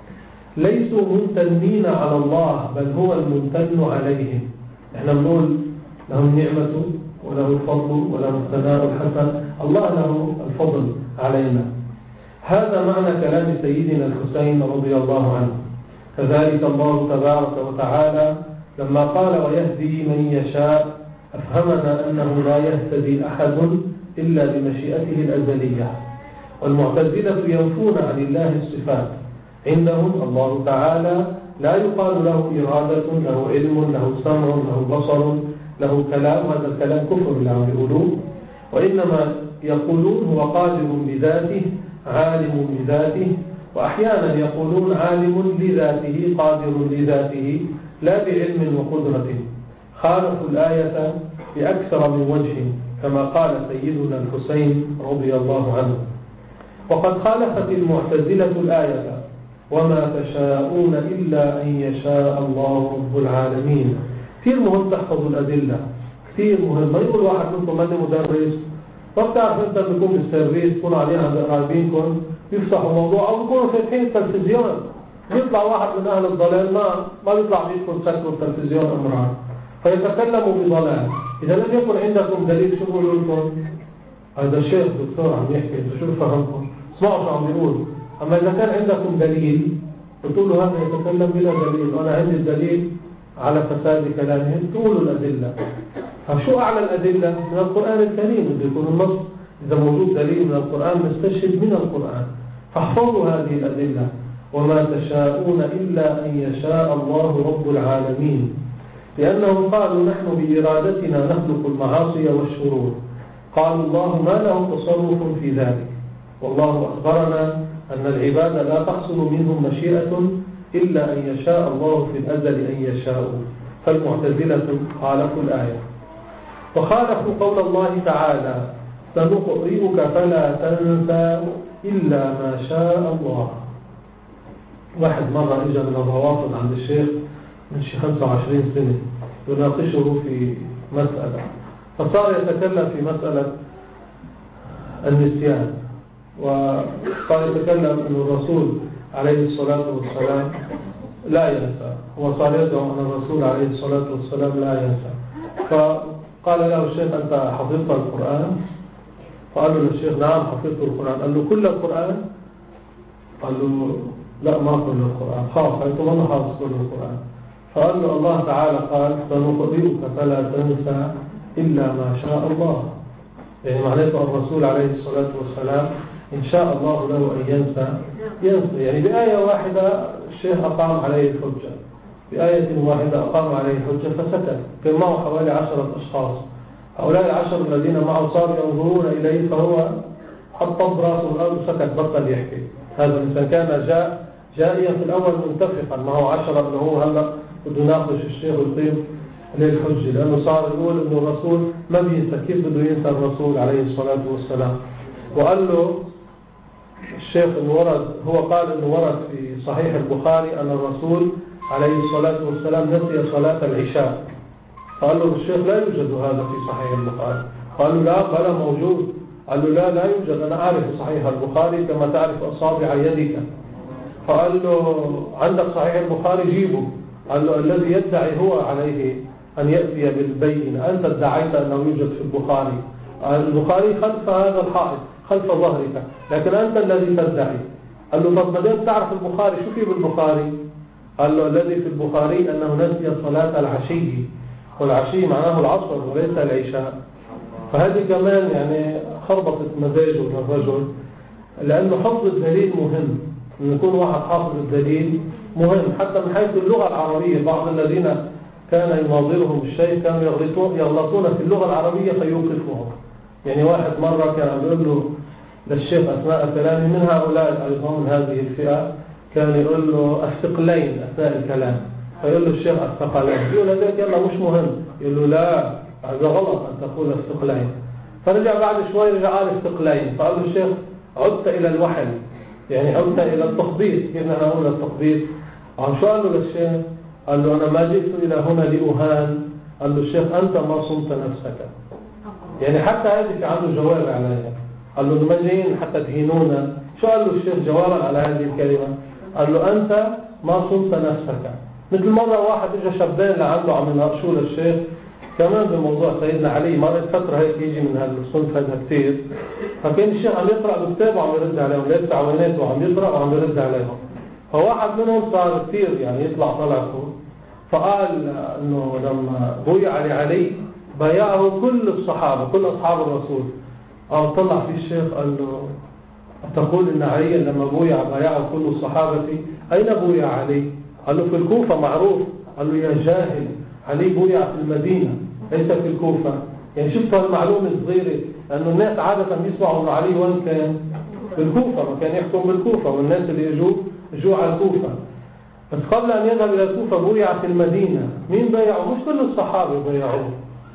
ليسوا ممتنين على الله، بل هو الممتن عليهم. احنا بنقول له النعمة وله الفضل وله الثناء الحسن، الله له الفضل علينا. هذا معنى كلام سيدنا الحسين رضي الله عنه. كذلك الله تبارك وتعالى لما قال ويهدي من يشاء أفهمنا أنه لا يهتدي أحد إلا بمشيئته الأزلية. والمعتزلة ينفون عن الله الصفات. عندهم الله تعالى لا يقال له إرادة، له علم، له سمع، له بصر، له كلام. هذا الكلام كفر لا يقولون، وإنما يقولون هو قادر بذاته، عالم بذاته، وأحيانا يقولون عالم لذاته، قادر لذاته، لا بعلم وقدرة. خالفوا الآية بأكثر من وجه كما قال سيدنا الحسين رضي الله عنه. وقد خالفت المعتزلة الآية وما تشاءون إلا أن يشاء الله رب العالمين. كثير مهم تحفظوا الأدلة، كثير مهم. ما يقول واحد منكم ماني مدرس، وبتعرف انت بيكون بالسيرفيس يكون عليها عند قرايبينكم يفتحوا موضوع او يكونوا فاتحين التلفزيون، يطلع واحد من اهل الضلال ما ما بيطلع بيدخل سكر التلفزيون امران فيتكلموا بضلال. اذا لم يكن عندكم دليل شو بقولوا لكم؟ هذا الشيخ دكتور عم يحكي، انتوا شو فهمكم؟ اسمعوا شو عم بيقول. اما اذا كان عندكم دليل بتقولوا هذا يتكلم بلا دليل، وانا عندي الدليل على فساد كلامهم، تقولوا الادله. فشو أعلى الأدلة؟ من القرآن الكريم. إذا يكون النص، إذا موجود دليل من القرآن نستشهد من القرآن. فاحفظوا هذه الأدلة. وما تشاءون إلا أن يشاء الله رب العالمين، لأنهم قالوا نحن بإرادتنا نخلق المعاصي والشرور. قالوا الله ما له تصرف في ذلك، والله أخبرنا أن العباد لا تحصل منهم مشيئة إلا أن يشاء الله في الأزل أن يشاءوا. فالمعتزلة خالفوا الآية وخالفوا قول الله تعالى سنقرئك فلا تنسى إلا ما شاء الله. واحد مرة اجى من الروافض عند الشيخ من شي خمسة وعشرين سنة يناقشه في مسألة، فصار يتكلم في مسألة النسيان، وصار يتكلم أن الرسول عليه الصلاة والسلام لا ينسى، هو صار يدعو أن الرسول عليه الصلاة والسلام لا ينسى. فقال له الشيخ أنت حفظت القرآن؟ فقال له الشيخ نعم حفظت القرآن. قال له كل القرآن؟ قال له لا ما كل القرآن، خاف أنتم أنا حافظ كل القرآن. فقال له الله تعالى قال سنقرئك فلا تنسى إلا ما شاء الله، يعني معناته الرسول عليه الصلاة والسلام إن شاء الله له أن ينسى ينسى. يعني بآية واحدة الشيخ أقام عليه الحجة، بآية واحدة أقام عليه الحجة فسكت. كان معه حوالي عشرة أشخاص، هؤلاء العشر الذين معه صاروا ينظرون إليه فهو حط براسه الأرض وسكت بطل يحكي. هذا الإنسان كان جاء جائيا في الأول منتفقا، معه عشرة أنه هو هلا بده يناقش الشيخ ويقيم للحجة، لأنه صار يقول إنه الرسول ما بينسى، كيف بده ينسى الرسول عليه الصلاة والسلام. وقال له الشيخ إنه ورد، هو قال إنه ورد في صحيح البخاري أن الرسول عليه الصلاة والسلام نسي صلاة العشاء. قال له الشيخ لا يوجد هذا في صحيح البخاري. قال له لا بلا موجود. قال له لا لا يوجد، أنا أعرف صحيح البخاري كما تعرف أصابع يدك. فقال له عندك صحيح البخاري جيبه. قال له الذي يدعي هو عليه أن يأتي بالبين، أنت ادعيت أنه يوجد في البخاري، البخاري خلف هذا الحائط خلف ظهرك، لكن أنت الذي تدعي. قال له طب ما دام تعرف البخاري شو في بالبخاري؟ قال له الذي في البخاري أنه نسي صلاة العشي، والعشي معناه العصر وليس العشاء. فهذه كمان يعني خربطت مزاجه للرجل، لأنه حفظ الدليل مهم، أن يكون واحد حافظ الدليل مهم حتى من حيث اللغة العربية. بعض الذين كان يناظرهم الشيء كانوا يغلطون يغلطون في اللغة العربية فيوقفهم. يعني واحد مرة كان يقول له للشيخ أثناء كلامه، من هؤلاء أيضا من هذه الفئة، كان يقول له الثقلين أثناء الكلام، فيقول له الشيخ الثقلين، يقول هذاك يلا مش مهم، يقول له لا هذا غلط أن تقول الثقلين. فرجع بعد شوي رجع قال الثقلين، فقال له الشيخ عدت إلى الوحل، يعني عدت إلى التخبيط، كنا نقول التخبيط. عن شو قال له للشيخ؟ قال له أنا ما جئت إلى هنا لأهان. قال له الشيخ أنت ما صمت نفسك، يعني حتى هذه في عنده جواب عليها. قال له ما جايين حتى تهينونا. شو قال له الشيخ جوابا على هذه الكلمة؟ قال له أنت ما صمت نفسك. مثل مرة واحد اجى شابين لعنده عم يناقشوا للشيخ كمان بموضوع سيدنا علي، مرة فترة هيك يجي من هذا الصنف هذا كثير، فكان الشيخ عم يقرأ بكتابه وعم يرد عليهم، لابس عواناته وعم يقرأ وعم يرد عليهم. فواحد منهم صار كثير يعني يطلع طلعته، فقال انه لما بويع لعلي بايعه كل الصحابة كل أصحاب الرسول. أو طلع في الشيخ قال له تقول إن علي لما بويع بايعه كل الصحابة، أين بويع علي؟ قال له في الكوفة معروف. قال له يا جاهل، علي بويع في المدينة ليس في الكوفة. يعني شفت هالمعلومة الصغيرة، لأنه الناس عادة يسمعوا أنه علي وين كان؟ في الكوفة، ما كان يحكم بالكوفة، والناس اللي يجوا يجوا على الكوفة. بس قبل أن يذهب إلى الكوفة بويع في المدينة. مين بايعه؟ مش كل الصحابة بايعوه،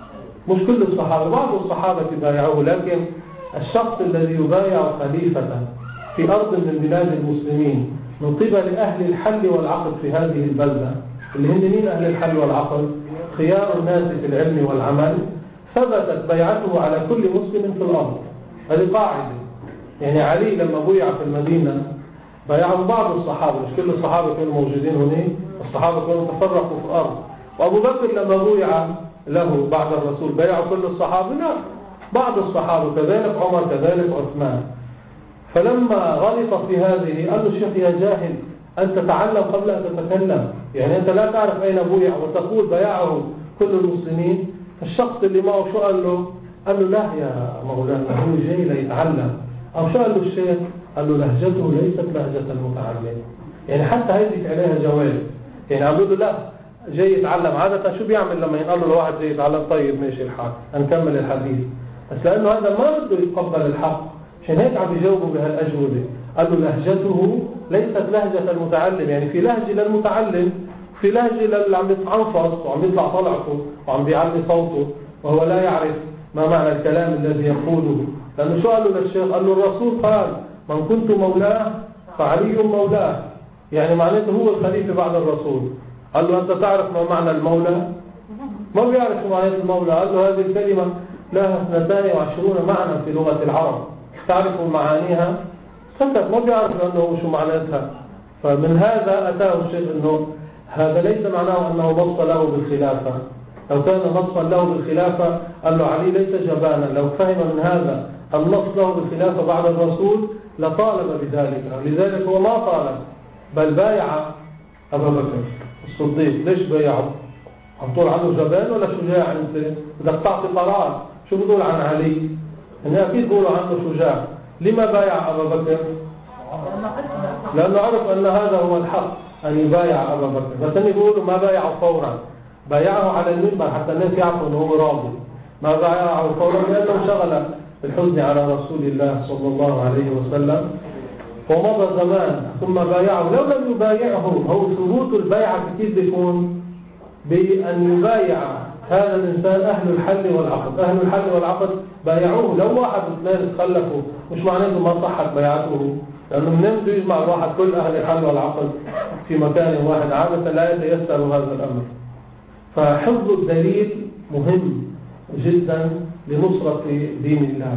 مش كل الصحابة، بعض الصحابة بايعوه، لكن الشخص الذي يبايع خليفة في أرض من بلاد المسلمين من قبل أهل الحل والعقد في هذه البلدة، اللي هم مين أهل الحل والعقد؟ خيار الناس في العلم والعمل، ثبتت بيعته على كل مسلم في الأرض. هذه قاعدة. يعني علي لما بويع في المدينة بايعه بعض الصحابة، مش كل الصحابة كانوا موجودين هنا، الصحابة كانوا تفرقوا في الأرض. وأبو بكر لما بويع له بعد الرسول بايعوا كل الصحابة؟ لا، بعض الصحابة، كذلك عمر، كذلك عثمان. فلما غلط في هذه قال له الشيخ يا جاهل أن تتعلم قبل أن تتكلم، يعني أنت لا تعرف أين بويع وتقول بايعه كل المسلمين. الشخص اللي معه شو قال له؟ قال له لا يا مولانا هو جاي ليتعلم. أو شو قال له الشيخ؟ قال له لهجته ليست لهجة المتعلم. يعني حتى هذه عليها جواب، يعني عم يقول له لا جاي يتعلم. عادة شو بيعمل لما ينقال له لواحد جاي يتعلم؟ طيب ماشي الحال هنكمل الحديث، بس لأنه هذا ما بده يتقبل الحق عشان هيك عم يجاوبه بهالأجوبة. قال له لهجته ليست لهجة المتعلم، يعني في لهجة للمتعلم، في لهجة للي عم يتعنفص وعم يطلع طلعته وعم بيعلي صوته وهو لا يعرف ما معنى الكلام الذي يقوله. لأنه شو قال له للشيخ؟ قال له الرسول قال من كنت مولاه فعلي مولاه، يعني معناته هو الخليفة بعد الرسول. قال له أنت تعرف ما معنى المولى؟ ما بيعرف معنى المولى. قال له هذه الكلمة لها اثنتان وعشرون معنى في لغة العرب، تعرف معانيها؟ سكت، ما بيعرف أنه شو معناتها. فمن هذا أتاه الشيخ أنه هذا ليس معناه أنه نص له بالخلافة. لو كان نصا له بالخلافة قال له علي ليس جبانا، لو فهم من هذا النص له بالخلافة بعد الرسول لطالب بذلك، لذلك هو ما طالب بل بايع أبا بكر الصديق. ليش بايعه؟ عم تقول عنه جبان ولا شجاع؟ انت بدك تعطي قرار. شو بتقول عن علي؟ يعني أكيد بيقولوا عنه شجاع. لما بايع أبا بكر؟ لأنه عرف أن هذا هو الحق أن يبايع أبا بكر. بس أني بيقولوا ما بايعه فورا، بايعه على المنبر حتى الناس يعرفوا أنه هو راضي. ما بايعه فورا لأنه شغل بالحزن على رسول الله صلى الله عليه وسلم، ومضى زمان ثم بايعه. لو لم يبايعه، هو ثبوت البيعة كيف يكون؟ بأن يبايع هذا الإنسان أهل الحل والعقد. أهل الحل والعقد بايعوه. لو واحد اثنين تخلفوا مش معناه ما صحت بيعته، لأنه من يمكن يجمع الواحد كل أهل الحل والعقد في مكان واحد عادة لا يتيسر هذا الأمر. فحفظ الدليل مهم جدا لنصرة دين الله.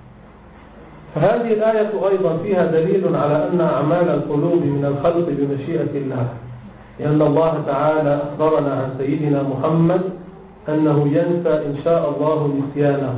فهذه الآية أيضا فيها دليل على أن أعمال القلوب من الخلق بمشيئة الله، لأن الله تعالى أخبرنا عن سيدنا محمد أنه ينسى إن شاء الله نسيانه.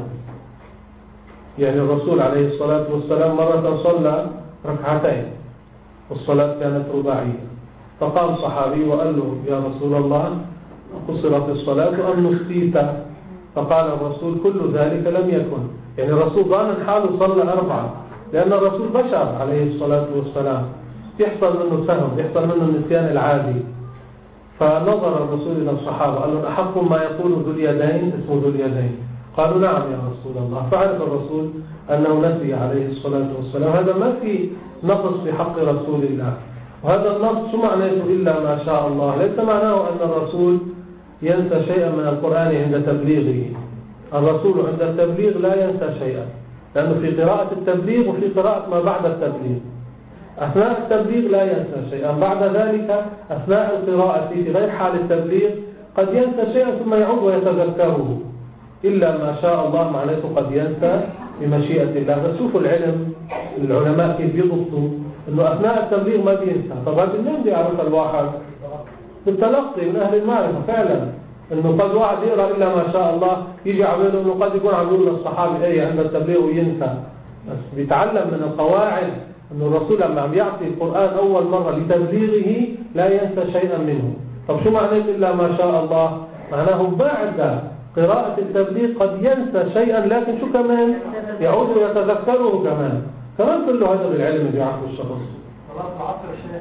يعني الرسول عليه الصلاة والسلام مرة صلى ركعتين والصلاة كانت رباعية، فقام صحابي وقال له يا رسول الله قصرت الصلاة أم نسيت؟ فقال الرسول كل ذلك لم يكن. يعني الرسول ظن حاله صلى أربعة، لأن الرسول بشر عليه الصلاة والسلام يحصل منه سهم، يحصل منه النسيان العادي. فنظر الرسول إلى الصحابة قال له أحق ما يقول ذو اليدين اسمه ذو اليدين؟ قالوا نعم يا رسول الله. فعرف الرسول أنه نسي عليه الصلاة والسلام. هذا ما في نقص في حق رسول الله. وهذا النص شو معناته إلا ما شاء الله؟ ليس معناه أن الرسول ينسى شيئا من القرآن عند تبليغه. الرسول عند التبليغ لا ينسى شيئا، لأنه في قراءة التبليغ وفي قراءة ما بعد التبليغ. أثناء التبليغ لا ينسى شيئا، بعد ذلك أثناء القراءة في غير حال التبليغ قد ينسى شيئا ثم يعود ويتذكره. إلا ما شاء الله معناته قد ينسى بمشيئة الله. بس شوفوا العلم، العلماء كيف يضبطوا أنه أثناء التبليغ ما بينسى. طبعا منين بيعرف الواحد؟ بالتلقي من أهل المعرفة فعلا. انه قد واحد يقرأ إلا ما شاء الله يجي عباله انه قد يكون عم يقول للصحابي ايه عند التبليغ وينسى. بس بيتعلم من القواعد انه الرسول لما عم يعطي القرآن اول مرة لتبليغه لا ينسى شيئا منه. طب شو معناه إلا ما شاء الله؟ معناه بعد قراءة التبليغ قد ينسى شيئا، لكن شو كمان يعود ويتذكره كمان. كمان كله هذا بالعلم اللي يعرفه الشخص. خلاص العصر الشيخ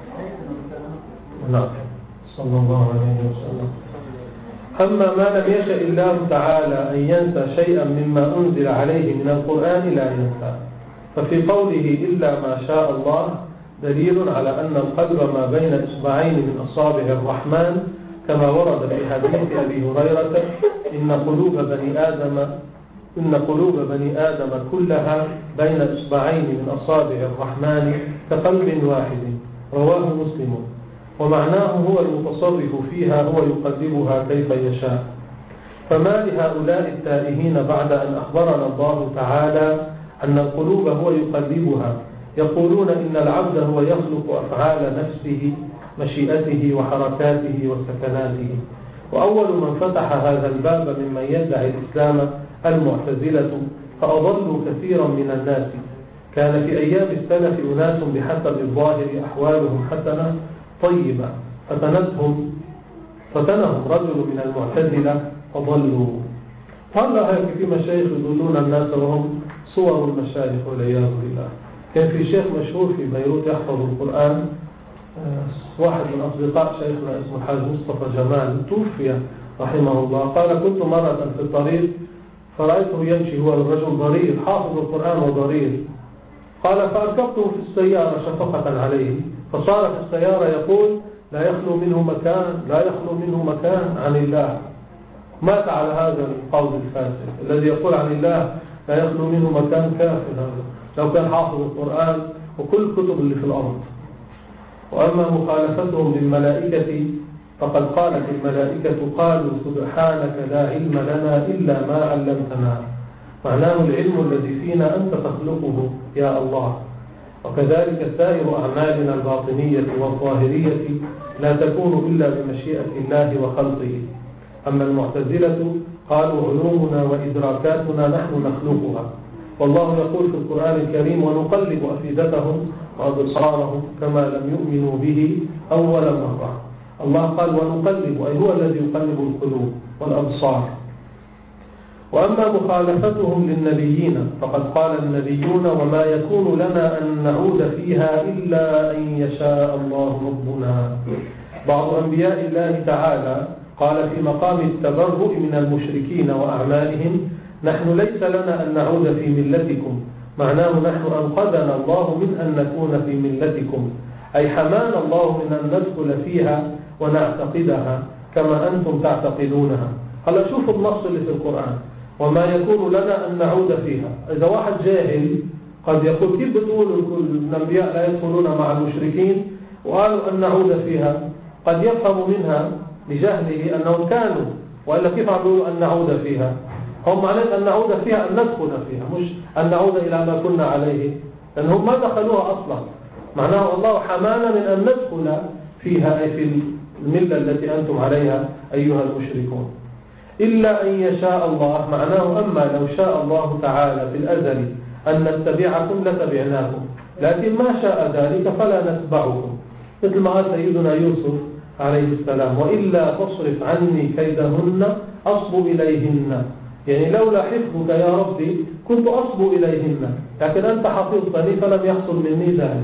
نعم صلى الله عليه وسلم. أما ما لم يشأ الله تعالى أن ينسى شيئا مما أنزل عليه من القرآن لا ينسى. ففي قوله إلا ما شاء الله دليل على أن القلب ما بين إصبعين من أصابع الرحمن، كما ورد في حديث أبي هريرة إن قلوب بني آدم إن قلوب بني آدم كلها بين إصبعين من أصابع الرحمن كقلب واحد، رواه مسلم. ومعناه هو المتصرف فيها، هو يقلبها كيف يشاء. فما لهؤلاء التائهين بعد أن أخبرنا الله تعالى أن القلوب هو يقلبها يقولون إن العبد هو يخلق أفعال نفسه مشيئته وحركاته وسكناته؟ وأول من فتح هذا الباب ممن يدعي الإسلام المعتزلة، فأضلوا كثيرا من الناس. كان في أيام السلف أناس بحسب الظاهر أحوالهم حسنة طيبة، فتنتهم فتنهم رجل من المعتزلة فضلوا. هلا هيك في مشايخ يضلون الناس وهم صور المشايخ والعياذ بالله. كان في شيخ مشهور في بيروت يحفظ القرآن، واحد من أصدقاء شيخنا اسمه الحاج مصطفى جمال توفي رحمه الله. قال كنت مرة في الطريق فرأيته يمشي، هو الرجل ضرير حافظ القرآن وضرير. قال فأركبته في السيارة شفقة عليه، فصار في السيارة يقول لا يخلو منه مكان لا يخلو منه مكان عن الله. مات على هذا القول الفاسد الذي يقول عن الله لا يخلو منه مكان. كافر هذا لو كان حافظ القرآن وكل الكتب اللي في الأرض. وأما مخالفتهم للملائكة فقد قالت الملائكة قالوا سبحانك لا علم لنا إلا ما علمتنا. معناه العلم الذي فينا أنت تخلقه يا الله. وكذلك سائر أعمالنا الباطنية والظاهرية لا تكون إلا بمشيئة الله وخلقه. أما المعتزلة قالوا علومنا وإدراكاتنا نحن نخلقها، والله يقول في القرآن الكريم ونقلب أفئدتهم وأبصارهم كما لم يؤمنوا به أول مرة. الله قال ونقلب، أي هو الذي يقلب القلوب والأبصار. وأما مخالفتهم للنبيين فقد قال النبيون وما يكون لنا أن نعود فيها إلا أن يشاء الله ربنا. بعض أنبياء الله تعالى قال في مقام التبرؤ من المشركين وأعمالهم نحن ليس لنا أن نعود في ملتكم، معناه نحن أنقذنا الله من أن نكون في ملتكم، أي حمانا الله من أن ندخل فيها ونعتقدها كما أنتم تعتقدونها. هلا شوفوا النص اللي في القرآن وما يكون لنا أن نعود فيها. إذا واحد جاهل قد يقول كيف بتقولوا الأنبياء لا يدخلون مع المشركين وقالوا أن نعود فيها؟ قد يفهم منها لجهله أنهم كانوا، وإلا كيف عملوا أن نعود فيها؟ هم معناه أن نعود فيها أن ندخل فيها، مش أن نعود إلى ما كنا عليه، لأنهم ما دخلوها أصلا. معناه الله حمانا من أن ندخل فيها، أي في الملة التي أنتم عليها أيها المشركون. إلا أن يشاء الله، معناه أما لو شاء الله تعالى في الأزل أن نتبعكم لتبعناكم، لكن ما شاء ذلك فلا نتبعكم، مثل ما قال سيدنا يوسف عليه السلام وإلا تصرف عني كيدهن أصب إليهن، يعني لولا حفظك يا ربي كنت أصب إليهن، لكن أنت حفظتني فلم يحصل مني ذلك.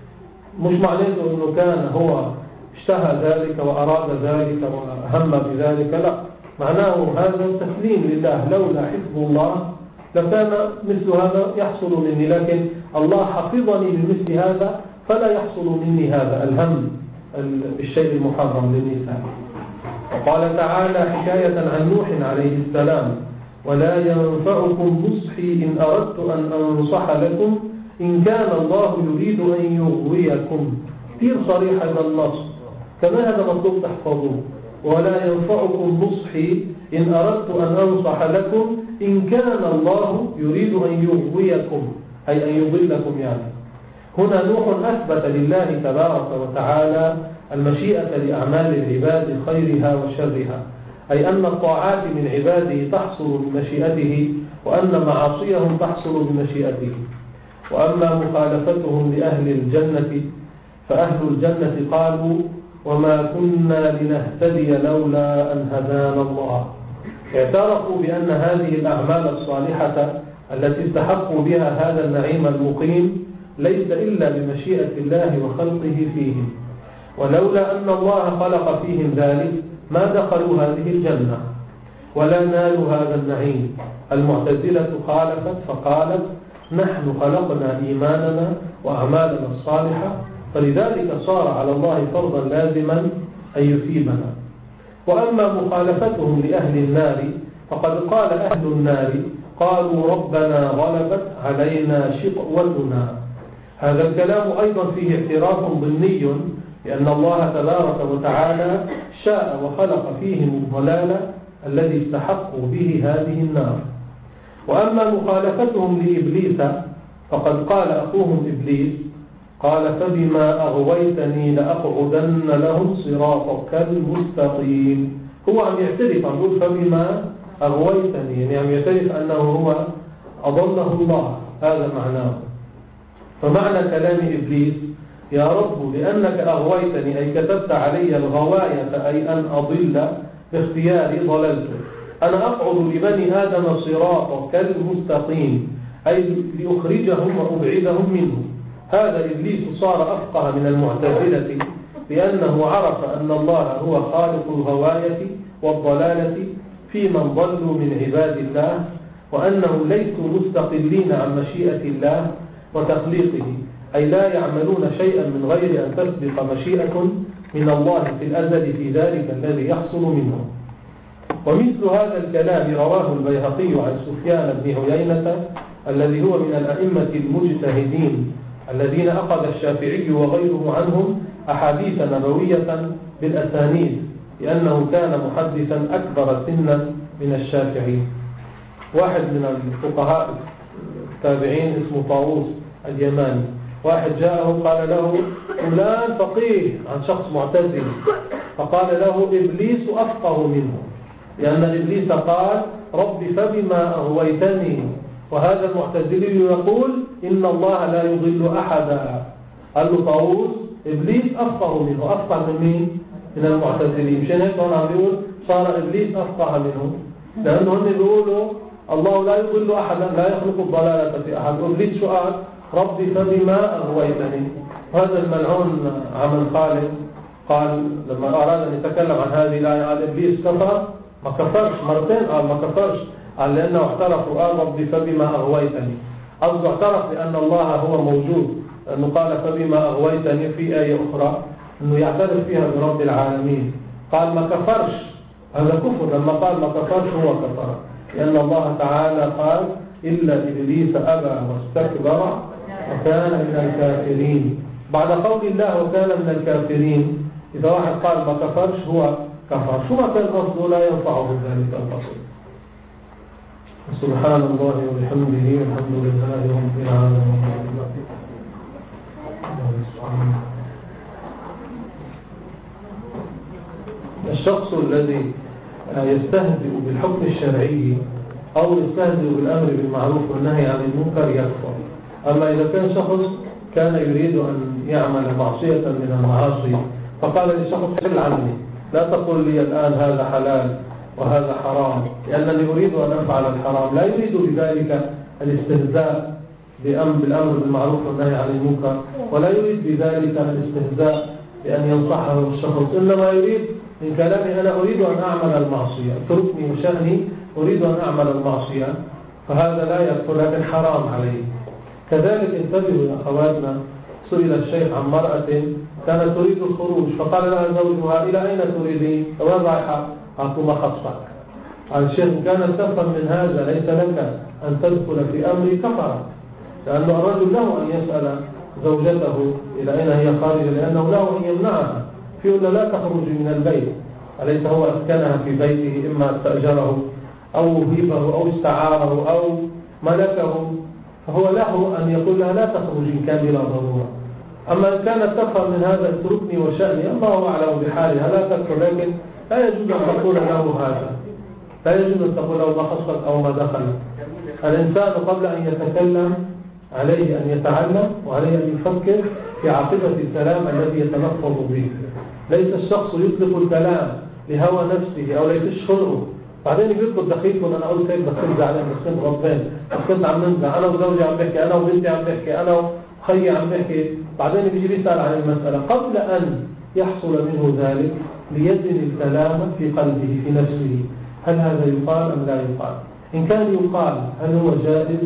مش معناته أنه كان هو اشتهى ذلك وأراد ذلك وهم بذلك، لا، معناه هذا تسليم لله، لولا حفظ الله لكان مثل هذا يحصل مني، لكن الله حفظني بمثل هذا فلا يحصل مني هذا الهم بالشيء المحرم للنساء. وقال تعالى حكاية عن نوح عليه السلام ولا ينفعكم نصحي إن أردت أن أنصح لكم إن كان الله يريد أن يغويكم. كثير صريح هذا النص، كما هذا مطلوب تحفظوه. ولا ينفعكم نصحي إن أردت أن أنصح لكم إن كان الله يريد أن يغويكم، أي أن يضلكم. يعني هنا نوح أثبت لله تبارك وتعالى المشيئة لأعمال العباد خيرها وشرها، أي أن الطاعات من عباده تحصل بمشيئته وأن معاصيهم تحصل بمشيئته. وأما مخالفتهم لأهل الجنة فأهل الجنة قالوا وما كنا لنهتدي لولا أن هدانا الله. اعترفوا بأن هذه الأعمال الصالحة التي استحقوا بها هذا النعيم المقيم ليس إلا بمشيئة الله وخلقه فيهم، ولولا أن الله خلق فيهم ذلك ما دخلوا هذه الجنة ولا نالوا هذا النعيم. المعتزلة خالفت فقالت نحن خلقنا إيماننا وأعمالنا الصالحة، فلذلك صار على الله فرضا لازما أن يثيبنا. وأما مخالفتهم لأهل النار فقد قال أهل النار قالوا ربنا غلبت علينا شقوتنا. هذا الكلام أيضا فيه اعتراف ضمني لأن الله تبارك وتعالى شاء وخلق فيهم الضلال الذي استحقوا به هذه النار. وأما مخالفتهم لإبليس فقد قال أخوهم إبليس قال فبما أغويتني لأقعدن لهم صراطك المستقيم. هو عم يعترف، عم يقول فبما أغويتني، يعني عم يعترف أنه هو أضله الله، هذا معناه. فمعنى كلام إبليس يا رب لأنك أغويتني أي كتبت علي الغواية أي أن أضل باختياري ضللت، أنا أقعد لبني آدم صراطك المستقيم أي لأخرجهم وأبعدهم منه. هذا إبليس صار أفقه من المعتزلة لأنه عرف أن الله هو خالق الغواية والضلالة في من ضلوا من عباد الله، وأنهم ليسوا مستقلين عن مشيئة الله وتخليقه، أي لا يعملون شيئا من غير أن تسبق مشيئة من الله في الأزل في ذلك الذي يحصل منه. ومثل هذا الكلام رواه البيهقي عن سفيان بن عيينة الذي هو من الأئمة المجتهدين الذين أخذ الشافعي وغيره عنهم أحاديث نبوية بالأسانيد لأنه كان محدثا أكبر سنا من الشافعي. واحد من الفقهاء التابعين اسمه طاووس اليماني واحد جاءه قال له فلان فقيه عن شخص معتزل، فقال له إبليس أفقه منه، لأن إبليس قال رب فبما أغويتني، وهذا المعتزلي يقول إن الله لا يضل أحدا. قال له طاووس إبليس أفقه منه. أفقه من مين؟ من المعتزلين. مشان هيك هون عم بيقول صار إبليس أفقه منه، لأنه هم بيقولوا الله لا يضل أحدا، لا يخلق الضلالة في أحد. إبليس شو قال؟ ربي فبما أغويتني. هذا الملعون عمل خالد قال لما أراد أن يتكلم عن هذه الآية قال إبليس كفر؟ ما كفرش مرتين، قال ما كفرش، قال لأنه اعترف وقال ربي فبما أغويتني. قصده اعترف لأن الله هو موجود، أنه قال فبما أغويتني في آية أخرى أنه يعترف فيها برب العالمين. قال ما كفرش، هذا كفر. لما قال ما كفرش هو كفر، لأن الله تعالى قال إلا إبليس أبى واستكبر وكان من الكافرين. بعد قول الله وكان من الكافرين، إذا واحد قال ما كفرش هو كفر، شو ما كان قصده لا ينفعه ذلك القصد. سبحان الله وبحمده والحمد لله رب العالمين. الشخص الذي يستهزئ بالحكم الشرعي أو يستهزئ بالأمر بالمعروف والنهي عن المنكر يكفر. أما إذا كان شخص كان يريد أن يعمل معصية من المعاصي فقال لشخص حل عني، لا تقول لي الآن هذا حلال وهذا حرام، لأنني أريد أن أفعل الحرام. لا يريد بذلك الاستهزاء بالأمر بالمعروف والنهي عن المنكر، ولا يريد بذلك الاستهزاء بأن ينصحه الشخص، إنما يريد من كلامه أنا أريد أن أعمل المعصية، اتركني وشأني، أريد أن أعمل المعصية، فهذا لا يكفر لكن حرام عليه. كذلك انتبهوا يا أخواتنا، سئل الشيخ عن امرأة كانت تريد الخروج فقال لها زوجها إلى أين تريدين؟ وين رايحة؟ قالت ما خصك. قال الشيخ كانت تفهم من هذا ليس لك أن تدخل في أمري كفر، لأن الرجل له أن يسأل زوجته إلى أين هي خارجة، لأنه له أن يمنعها، فيقول لا تخرج من البيت، أليس هو أسكنها في بيته، إما استأجره أو وهبه أو استعاره أو ملكه، فهو له أن يقول لها لا تخرج إن كان بلا ضرورة. أما إن كانت تفهم من هذا اتركني وشأني، الله أعلم بحالها لا تكفر، لكن لا يجوز أن تقول له هذا، لا يجوز أن تقول له ما خصك أو ما دخلك. الإنسان قبل أن يتكلم عليه أن يتعلم وعليه أن يفكر في عاقبة الكلام الذي يتلفظ به. ليس الشخص يطلق الكلام لهوى نفسه أو ليس خلقه، بعدين بيطلق دقيق وأنا أقول كيف بس زعلان بس غضبان بس عم ننزع، أنا وزوجي عم بحكي، أنا وبنتي عم بحكي، أنا وخيي عم بحكي، بعدين بيجي بيسأل عن المسألة قبل أن يحصل منه ذلك ليزن الكلام في قلبه في نفسه، هل هذا يقال أم لا يقال؟ إن كان يقال هل هو جائز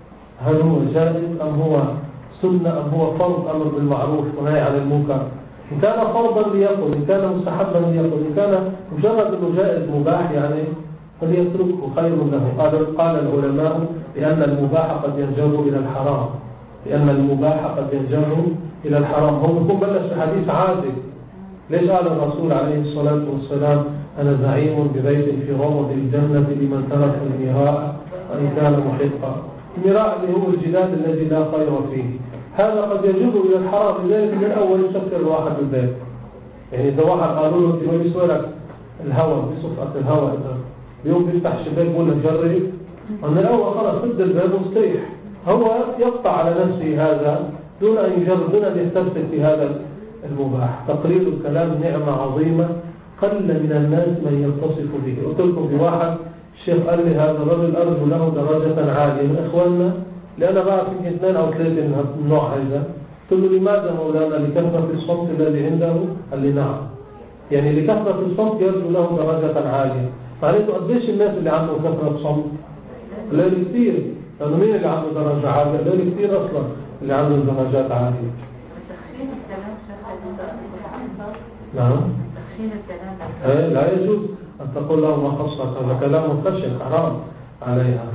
هل هو جائز أم هو سنة أم هو فرض أمر بالمعروف ونهي عن المنكر؟ إن كان فرضا ليقل، إن كان مستحبا ليقل، إن كان مجرد أنه جائز مباح يعني فليتركه خير له. قال العلماء لأن المباح قد ينجر إلى الحرام، لأن المباح قد ينجر إلى الحرام. هو يكون بلش حديث عادل، ليش قال الرسول عليه الصلاة والسلام أنا زعيم ببيت في روض الجنة لمن ترك المراء وإن كان محقا؟ المراء اللي هو الجدال الذي لا خير فيه، هذا قد يجر إلى الحرام، لذلك من الأول يسكر الواحد البيت. يعني إذا واحد قالوا له في وين يسوي الهواء بصفقة الهواء، إذا اليوم بيفتح الشباك بيقول له جرب، من الأول خلاص سد الباب واستريح، هو يقطع على نفسه هذا دون أن يجرب، دون أن يستمسك في هذا المباح. تقليل الكلام نعمة عظيمة قل من الناس من يتصف به. قلت لكم في واحد الشيخ قال لي هذا الرجل أرجو له درجة عالية من إخواننا، لأنا بعرف يمكن اثنين أو ثلاثة من النوع هذا. قلت له لماذا مولانا؟ لكثرة الصمت الذي عنده؟ قال لي نعم، يعني لكثرة الصمت يرجو له درجة عالية. معناته قديش الناس اللي عنده كثرة صمت؟ قليل كثير، لأنه مين اللي عنده درجة عالية؟ قليل كثير أصلا اللي عنده درجات عالية. نعم، إيه لا يجوز أن تقول له ما خصك، هذا كلام خشن حرام عليها.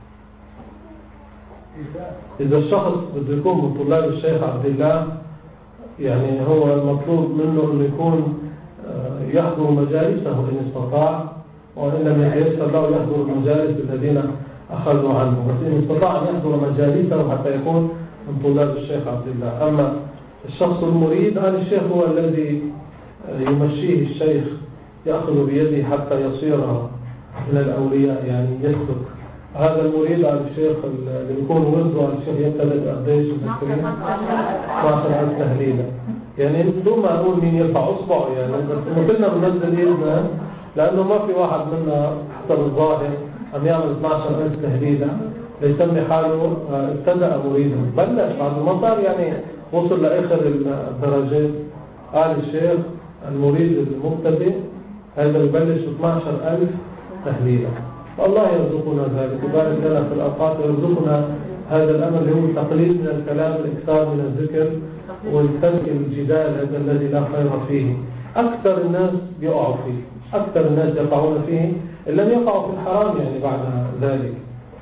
إذا الشخص بده يكون من طلاب الشيخ عبد الله، يعني هو المطلوب منه أن يكون يحضر مجالسه إن استطاع، وإن لم يتيسر له يحضر المجالس الذين أخذوا عنه، بس إن استطاع أن يحضر مجالسه حتى يكون من طلاب الشيخ عبد الله. أما الشخص المريد آل الشيخ هو الذي يمشيه الشيخ، يأخذ بيده حتى يصير من الأولياء، يعني يسلك. هذا المريد آل الشيخ اللي بيكون ورده آل الشيخ يبتدئ قديش اثنا عشر ألف تهليلة، يعني بدون ما نقول مين يرفع اصبعه، يعني بس كلنا بننزل ايدنا، لانه ما في واحد منا حسب الظاهر عم يعمل اثني عشر ألف تهليلة ليسمي حاله ابتدأ مريدا، بلش بعد ما صار يعني وصل لاخر الدرجات. آل الشيخ المريد المبتدئ هذا يبلش ب اثني عشر ألف تهليلة. الله يرزقنا ذلك ويبارك لنا في الاوقات ويرزقنا هذا الامر اللي هو التقليل من الكلام، الاكثار من الذكر والترك الجدال هذا الذي لا خير فيه. اكثر الناس يقعوا فيه، اكثر الناس يقعون فيه ان لم يقعوا في الحرام يعني بعد ذلك.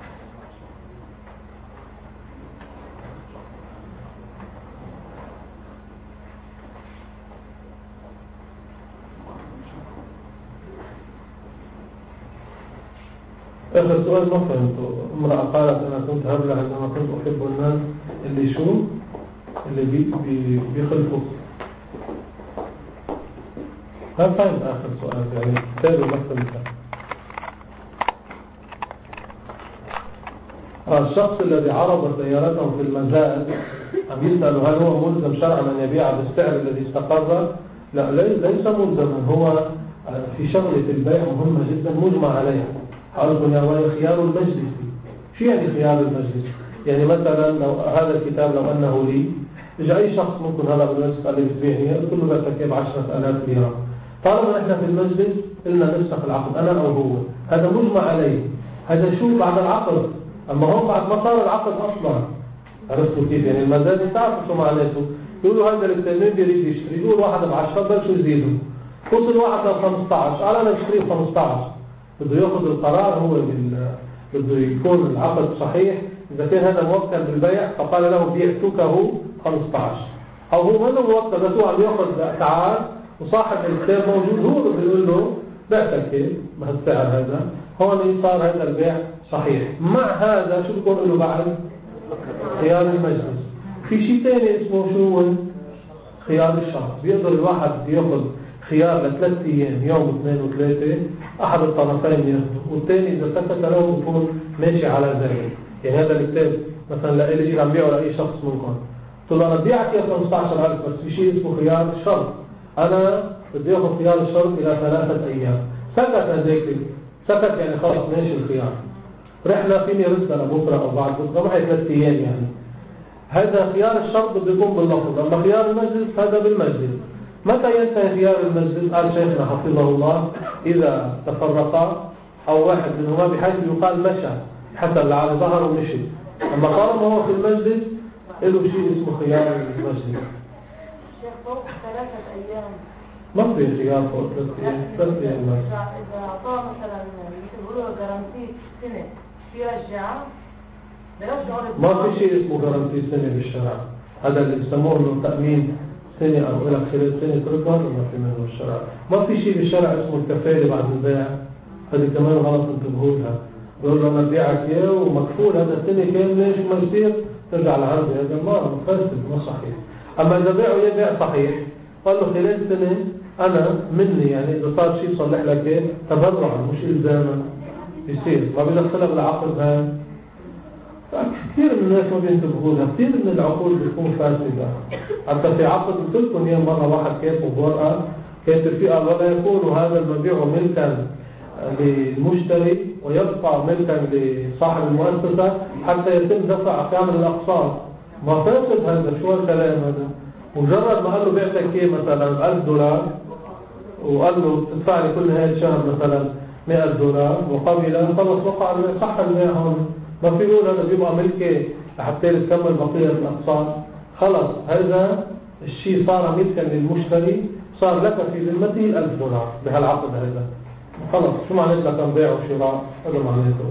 آخر سؤال ما فهمته. امرأة قالت أنا كنت هبلة عندما كنت أحب الناس اللي شو اللي بي بي بيخلفوا. هل فهمت آخر سؤال يعني كتاب المكتب؟ الشخص الذي عرض سيارته في المزاد عم يسأل هل هو ملزم شرعا أن يبيع بالسعر الذي استقر؟ لا، ليس ملزما. هو في شغلة البيع مهمة جدا مجمع عليها. قالوا يا ولي خيار المجلس. شو يعني خيار المجلس؟ يعني مثلا لو هذا الكتاب لو أنه لي، إجا أي شخص ممكن هذا بالنسبة قال لي بتبيعني، قلت له برتكب عشرة آلاف ليرة. طالما إحنا في المجلس إلنا نفسخ العقد أنا أو هو، هذا مجمع عليه. هذا شو بعد العقد، أما هم بعد ما صار العقد أصلا. عرفتوا كيف؟ يعني المزاد بتعرفوا شو معناته. يقولوا هذا الاثنين بيريد يشتري، يقول واحد بعشرة بلشوا يزيدوا، وصل واحد ل خمسة عشر، قال أنا اشتري خمسة عشر. بده ياخذ القرار هو بده يكون العقد صحيح. إذا كان هذا موكل بالبيع فقال له بيعتكه خمسة عشر، أو هو منه موكل بس هو عم ياخذ تعال وصاحب الكتاب موجود، هو بيقول له بعتك بهالسعر هذا، هون صار هذا البيع صحيح. مع هذا شو بيكون له بعد؟ خيار المجلس. في شيء ثاني اسمه شو؟ خيار الشهر. بيقدر الواحد ياخذ خيار لثلاث ايام، يوم اثنين وثلاثه، احد الطرفين ياخذه والثاني اذا سكت له يكون ماشي على ذلك. يعني هذا الكتاب مثلا لإلي إذا عم بيعه لأي شخص منكم، قلت له أنا بديعك يا خمسة عشر ألف بس في شيء اسمه خيار الشرط، أنا بدي أخذ خيار الشرط إلى ثلاثة أيام. سكت هذيك، سكت يعني خلاص ماشي الخيار، رحنا فيني رسالة لبكرة أو بعد بكرة معي ثلاث أيام. يعني هذا خيار الشرط بده يكون باللفظ، أما خيار المجلس هذا بالمجلس. متى ينتهي خيار المجلس؟ قال شيخنا حفظه الله إذا تفرقا أو واحد منهما بحيث يقال مشى حتى اللي على ظهره ومشي. أما طالما هو في المجلس له شيء اسمه خيار المجلس. شيخ فوق ثلاثة أيام ما في خيار فوق ثلاثة أيام. ثلاثة أيام إذا أعطاه مثلا يقولوا جارانتي سنة يرجعه ما في شيء اسمه جارانتي سنة بالشرع. هذا اللي بيسموه انه تأمين سنة أو إلى خلال سنة تركها ما في منه الشرع. ما في شيء بالشرع اسمه الكفالة بعد البيع، هذه كمان غلط انتبهوا لها. بيقول له أنا بيعك إياه ومكفول هذا سنة كاملة، ليش ما يصير ترجع لعندي؟ هذا ما فاسد ما صحيح. أما إذا بيعه إياه بيع صحيح، قال له خلال سنة أنا مني، يعني إذا صار شيء صلح لك إيه تبرعا مش إلزاما يصير، ما بيدخلها بالعقد. هذا كثير من الناس ما بينتبهوا لها، كثير من العقود بتكون فاسدة. حتى في عقد قلت لكم اياه مرة واحد كاتبه بورقة كاتب فيه قال ولا يكون هذا المبيع ملكا للمشتري ويبقى ملكا لصاحب المؤسسة حتى يتم دفع كامل الأقساط. ما فاسد هذا، شو الكلام هذا؟ مجرد ما قال له بعتك ايه مثلا ألف دولار وقال له تدفع لي كل هاي الشهر مثلا مئة دولار وقبل، خلص وقع صح البيع هون. ما في يقول هذا بيبقى ملكي لحتى تكمل بقية الأقساط. خلص هذا الشيء صار ملكا للمشتري، صار لك في ذمته ألف دولار بهالعقد هذا. خلص شو معناته لك بيع وشراء؟ هذا معناته.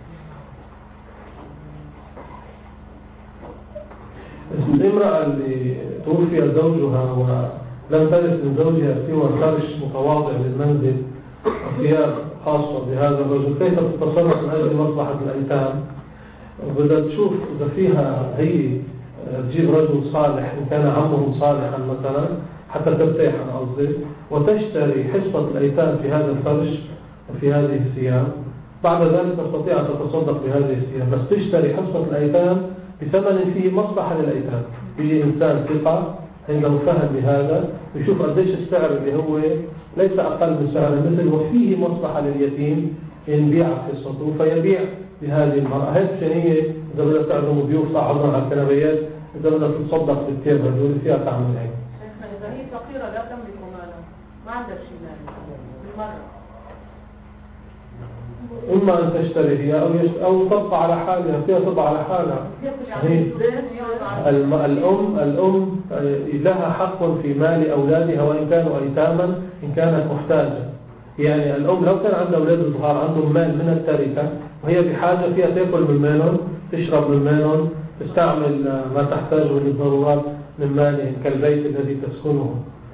الامرأة اللي توفي زوجها ولم ترث من زوجها سوى فرش متواضع للمنزل وثياب خاصة بهذا الرجل، كيف تتصرف من أجل مصلحة الأيتام؟ وبدها تشوف إذا فيها هي تجيب رجل صالح إن كان عمه صالحا مثلا حتى ترتاح أنا قصدي، وتشتري حصة الأيتام في هذا الفرش وفي هذه الثياب، بعد ذلك تستطيع أن تتصدق بهذه الثياب، بس تشتري حصة الأيتام بثمن فيه مصلحة للأيتام. يجي إنسان ثقة عنده فهم بهذا يشوف قديش السعر اللي هو ليس أقل من سعر مثل وفيه مصلحة لليتيم ينبيع حصته فيبيع بهذه المرأة. هذه هي إذا بدأت تعزم ضيوف صعبا على الكنبيات، إذا بدأت تتصدق بالثياب هذول فيها تعمل هيك. إذا هي فقيرة لا تملك مالا ما عندها شيء مال بالمرة، إما أن تشتري هي أو يشت... أو تبقى على حالها، فيها تبقى على حالها. هي الم... الأم الأم لها حق في مال أولادها وإن كانوا أيتاما إن كانت محتاجة. يعني الأم لو كان عندها أولاد صغار عندهم مال من التركة وهي بحاجة فيها تأكل من مالهم، تشرب من مالهم، تستعمل ما تحتاجه للضرورات من مالهم كالبيت الذي تسكنه.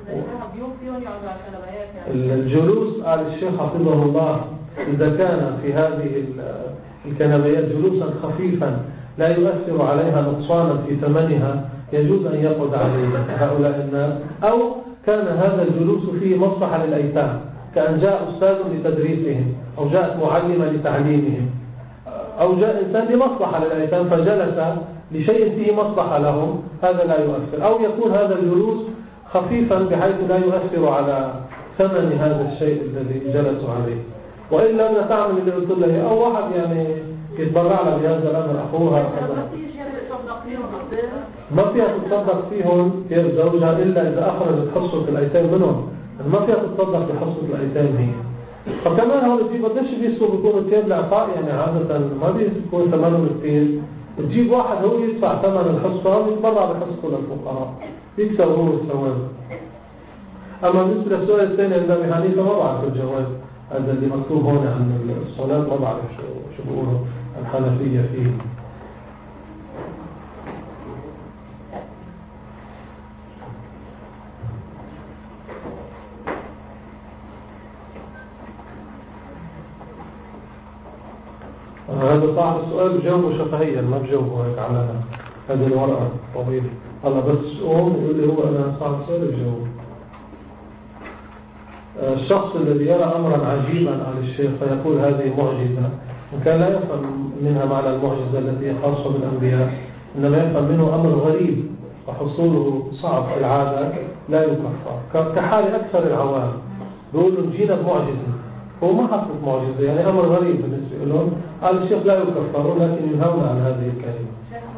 الجلوس قال الشيخ حفظه الله إذا كان في هذه الكنبيات جلوسا خفيفا لا يؤثر عليها نقصانا في ثمنها يجوز أن يقعد عليه هؤلاء الناس، أو كان هذا الجلوس فيه مصلحة للأيتام كأن جاء أستاذ لتدريسهم أو جاءت معلمة لتعليمهم أو جاء إنسان لمصلحة للأيتام فجلس لشيء فيه مصلحة لهم، هذا لا يؤثر. أو يكون هذا الجلوس خفيفا بحيث لا يؤثر على ثمن هذا الشيء الذي جلسوا عليه. وإلا بدنا تعمل اللي قلت له أو واحد يعني يتبرع لها بهذا الأمر أخوها ما فيها تتصدق فيهم كيف زوجها إلا إذا أخرجت حصة الأيتام منهم، ما فيها تتصدق بحصة الأيتام هي. فكمان هون تجيب قديش بيسوا بيكونوا الثياب العطاء يعني عادة ما بيكون ثمنهم كثير، تجيب واحد هو يدفع ثمن الحصة ويتبرع بحصته للفقراء يكسب هو الثواب. أما بالنسبة للسؤال الثاني عند أبي حنيفة ما بعرف الجواب، هذا اللي مكتوب هون عن الصلاة ما بعرف شو شو بيقولوا الحنفية فيه. هذا صاحب السؤال بجاوبه شفهيا ما بجاوبه هيك على هذه الورقة طويلة. هلا بس قوم يقول لي هو أنا صاحب السؤال بجاوبه. الشخص الذي يرى أمرا عجيبا على الشيخ فيقول هذه معجزة، وكان لا يفهم منها معنى المعجزة التي هي خاصة بالأنبياء، إنما يفهم منه أمر غريب وحصوله صعب في العادة لا يكفر كحال أكثر العوام. بيقولوا جينا بمعجزة هو ما حصلت معجزة يعني أمر غريب بالنسبة لهم، قال الشيخ لا يكفرون لكن ينهون عن هذه الكلمة.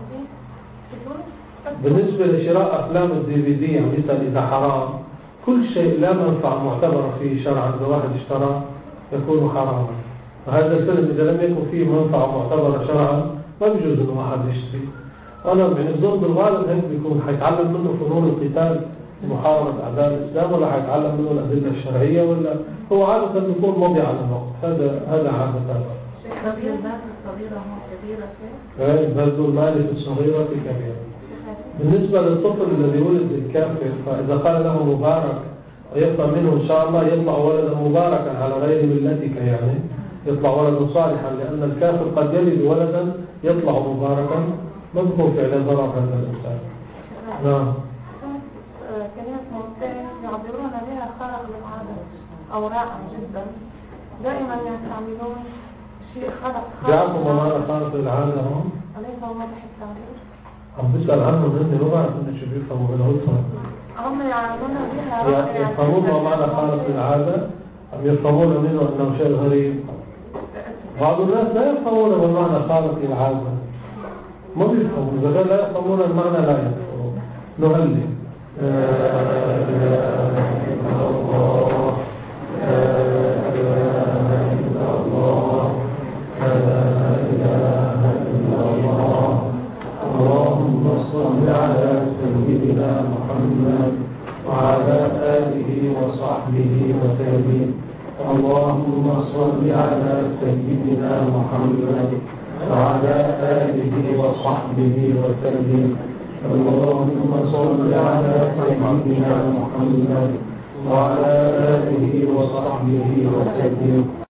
بالنسبة لشراء أفلام الدي في دي مثل إذا حرام، كل شيء لا منفعة معتبرة فيه شرعا إذا واحد اشترى يكون حراما، وهذا الفيلم إذا لم يكن فيه منفعة معتبرة شرعا ما بيجوز إنه واحد يشتري. أنا من الظن بالغالب هيك بيكون حيتعلم منه فنون القتال محاربة أعداء الإسلام ولا حيتعلم منه الأدلة الشرعية ولا هو عادة بيكون مضي على الوقت. هذا هذا عادة. بذل المال الصغيرة كبيرة. إيه بذل المال الصغيرة كبيرة. بالنسبة للطفل الذي ولد الكافر فإذا قال له مبارك ويفهم منه إن شاء الله يطلع ولدا مباركا على غير ملتك، يعني يطلع ولدا صالحا، لأن الكافر قد يلد ولدا يطلع مباركا ما بيكون في عليه ضرر هذا الإنسان. نعم. كلمة ممتاز يعبرون بها خارق للعادة أو رائع جدا، دائما يستعملون شيء خارق. بيعرفوا ما معنى خارق للعادة هم؟ أليس هو واضح التعبير؟ عم بسأل عنهم هن ما بعرف إن شو بيفهموا بالعصر. هم يعرفون بها يعني يفهمون ما معنى خارق للعادة أم يفهمون منه أنه شيء غريب؟ بعض الناس لا يفهمون ما معنى خارق للعادة، ما بيفهمون، إذا لا يفهمون المعنى لا يفهمون. نهلي لا إله إلا الله لا إله إلا الله لا إله إلا الله. اللهم صل على سيدنا محمد وعلى آله وصحبه وسلم. اللهم صل على سيدنا محمد وعلى آله وصحبه وسلم. اللهم صل على سيدنا محمد وعلى آله وصحبه وسلم.